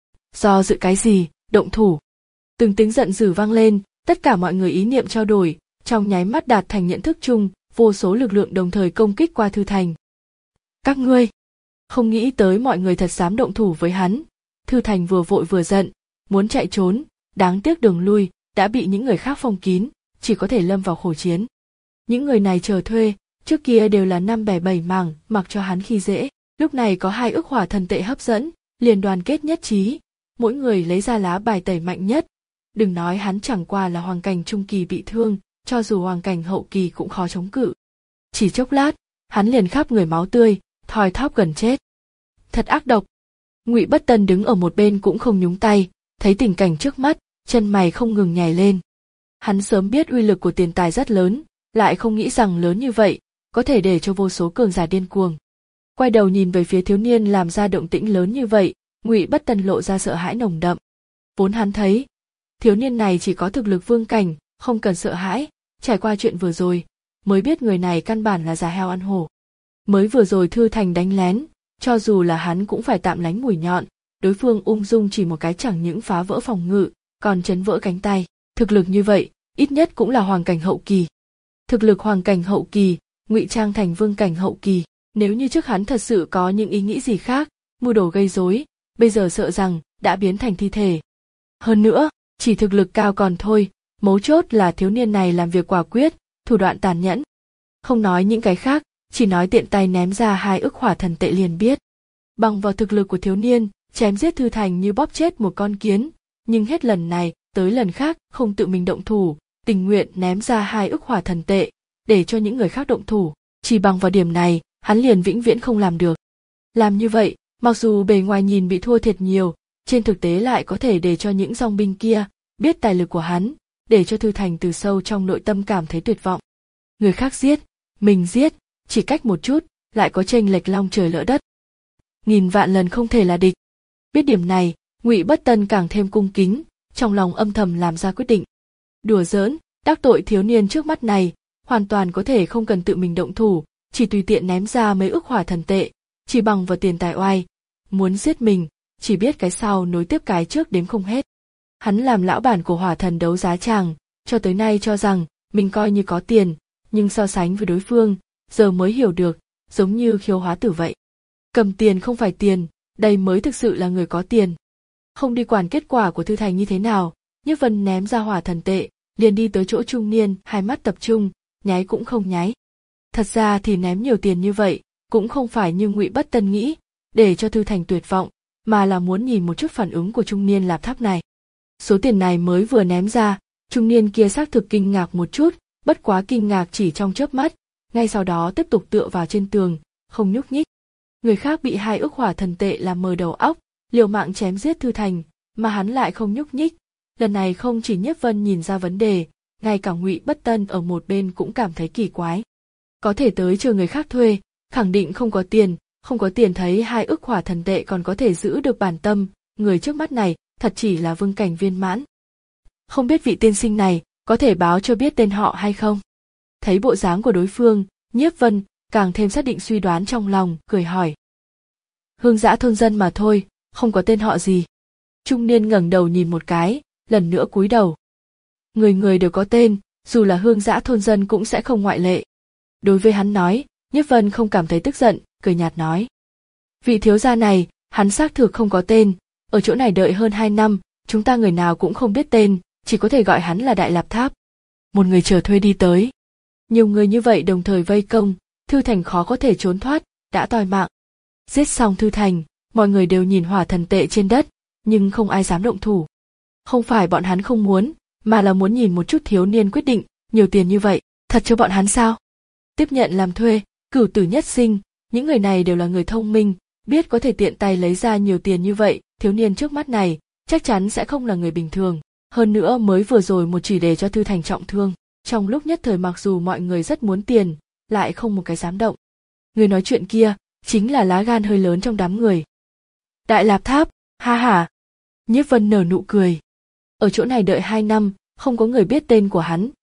Do dự cái gì, động thủ. Từng tiếng giận dữ vang lên, tất cả mọi người ý niệm trao đổi, trong nháy mắt đạt thành nhận thức chung, vô số lực lượng đồng thời công kích qua Thư Thành. Các ngươi, không nghĩ tới mọi người thật dám động thủ với hắn. Thư Thành vừa vội vừa giận, muốn chạy trốn, đáng tiếc đường lui đã bị những người khác phong kín, chỉ có thể lâm vào khổ chiến. Những người này chờ thuê, trước kia đều là năm bẻ bảy mảng, mặc cho hắn khi dễ, lúc này có hai ức hỏa thần tệ hấp dẫn, liền đoàn kết nhất trí, mỗi người lấy ra lá bài tẩy mạnh nhất. Đừng nói hắn chẳng qua là hoàng cảnh trung kỳ bị thương, cho dù hoàng cảnh hậu kỳ cũng khó chống cự. Chỉ chốc lát, hắn liền khắp người máu tươi, thoi thóp gần chết. Thật ác độc. Ngụy Bất Tân đứng ở một bên cũng không nhúng tay, thấy tình cảnh trước mắt, chân mày không ngừng nhảy lên. Hắn sớm biết uy lực của tiền tài rất lớn, lại không nghĩ rằng lớn như vậy, có thể để cho vô số cường giả điên cuồng. Quay đầu nhìn về phía thiếu niên làm ra động tĩnh lớn như vậy, Ngụy Bất Tân lộ ra sợ hãi nồng đậm. Vốn hắn thấy, thiếu niên này chỉ có thực lực vương cảnh, không cần sợ hãi, trải qua chuyện vừa rồi, mới biết người này căn bản là già heo ăn hổ. Mới vừa rồi Thư Thành đánh lén, cho dù là hắn cũng phải tạm lánh mũi nhọn, đối phương ung dung chỉ một cái chẳng những phá vỡ phòng ngự, còn chấn vỡ cánh tay, thực lực như vậy, ít nhất cũng là hoàng cảnh hậu kỳ. Thực lực hoàng cảnh hậu kỳ, ngụy trang thành vương cảnh hậu kỳ, nếu như trước hắn thật sự có những ý nghĩ gì khác, mưu đồ gây rối, bây giờ sợ rằng đã biến thành thi thể. Hơn nữa, chỉ thực lực cao còn thôi, mấu chốt là thiếu niên này làm việc quả quyết, thủ đoạn tàn nhẫn. Không nói những cái khác, chỉ nói tiện tay ném ra hai ức hỏa thần tệ liền biết. Bằng vào thực lực của thiếu niên, chém giết Thư Thành như bóp chết một con kiến, nhưng hết lần này tới lần khác không tự mình động thủ, tình nguyện ném ra hai ức hỏa thần tệ, để cho những người khác động thủ. Chỉ bằng vào điểm này, hắn liền vĩnh viễn không làm được. Làm như vậy, mặc dù bề ngoài nhìn bị thua thiệt nhiều, trên thực tế lại có thể để cho những dòng binh kia biết tài lực của hắn, để cho Thư Thành từ sâu trong nội tâm cảm thấy tuyệt vọng. Người khác giết, mình giết, chỉ cách một chút, lại có chênh lệch long trời lỡ đất. Nghìn vạn lần không thể là địch. Biết điểm này, Ngụy Bất Tân càng thêm cung kính, trong lòng âm thầm làm ra quyết định. Đùa giỡn, đắc tội thiếu niên trước mắt này, hoàn toàn có thể không cần tự mình động thủ, chỉ tùy tiện ném ra mấy ức hỏa thần tệ, chỉ bằng vào tiền tài oai. Muốn giết mình, chỉ biết cái sau nối tiếp cái trước đếm không hết. Hắn làm lão bản của hỏa thần đấu giá tràng, cho tới nay cho rằng mình coi như có tiền, nhưng so sánh với đối phương, giờ mới hiểu được, giống như Khiếu Hóa Tử vậy. Cầm tiền không phải tiền, đây mới thực sự là người có tiền. Không đi quản kết quả của Thư Thành như thế nào, Nhiếp Vân ném ra hỏa thần tệ, liền đi tới chỗ trung niên, hai mắt tập trung, nháy cũng không nháy. Thật ra thì ném nhiều tiền như vậy, cũng không phải như Ngụy Bất Tân nghĩ, để cho Thư Thành tuyệt vọng, mà là muốn nhìn một chút phản ứng của trung niên lạp tháp này. Số tiền này mới vừa ném ra, trung niên kia xác thực kinh ngạc một chút, bất quá kinh ngạc chỉ trong chớp mắt, ngay sau đó tiếp tục tựa vào trên tường, không nhúc nhích. Người khác bị hai ức hỏa thần tệ làm mờ đầu óc, liều mạng chém giết Thư Thành, mà hắn lại không nhúc nhích. Lần này không chỉ Nhiếp Vân nhìn ra vấn đề, ngay cả Ngụy Bất Tân ở một bên cũng cảm thấy kỳ quái. Có thể tới chờ người khác thuê, khẳng định không có tiền, không có tiền thấy hai ức hỏa thần tệ còn có thể giữ được bản tâm, người trước mắt này thật chỉ là vương cảnh viên mãn. Không biết vị tiên sinh này có thể báo cho biết tên họ hay không? Thấy bộ dáng của đối phương, Nhiếp Vân càng thêm xác định suy đoán trong lòng, cười hỏi. Hương Dã thôn dân mà thôi, không có tên họ gì. Trung niên ngẩng đầu nhìn một cái, lần nữa cúi đầu. Người người đều có tên, dù là Hương Dã thôn dân cũng sẽ không ngoại lệ. Đối với hắn nói, Nhiếp Vân không cảm thấy tức giận, cười nhạt nói. Vị thiếu gia này, hắn xác thực không có tên, ở chỗ này đợi hơn hai năm, chúng ta người nào cũng không biết tên, chỉ có thể gọi hắn là Đại Lạp Tháp. Một người chờ thuê đi tới. Nhiều người như vậy đồng thời vây công, Thư Thành khó có thể trốn thoát, đã toi mạng. Giết xong Thư Thành, mọi người đều nhìn hỏa thần tệ trên đất, nhưng không ai dám động thủ. Không phải bọn hắn không muốn, mà là muốn nhìn một chút thiếu niên quyết định, nhiều tiền như vậy, thật cho bọn hắn sao? Tiếp nhận làm thuê, cửu tử nhất sinh, những người này đều là người thông minh, biết có thể tiện tay lấy ra nhiều tiền như vậy, thiếu niên trước mắt này, chắc chắn sẽ không là người bình thường. Hơn nữa mới vừa rồi một chỉ để cho Thư Thành trọng thương. Trong lúc nhất thời mặc dù mọi người rất muốn tiền, lại không một cái dám động. Người nói chuyện kia, chính là lá gan hơi lớn trong đám người. Đại Lạp Tháp, ha ha. Nhiếp Vân nở nụ cười. Ở chỗ này đợi hai năm, không có người biết tên của hắn,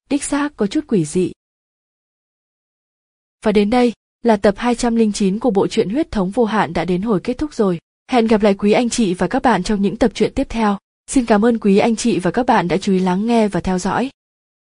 đích xác có chút quỷ dị. Và đến đây là tập hai trăm lẻ chín của bộ truyện Huyết thống vô hạn đã đến hồi kết thúc rồi. Hẹn gặp lại quý anh chị và các bạn trong những tập truyện tiếp theo. Xin cảm ơn quý anh chị và các bạn đã chú ý lắng nghe và theo dõi.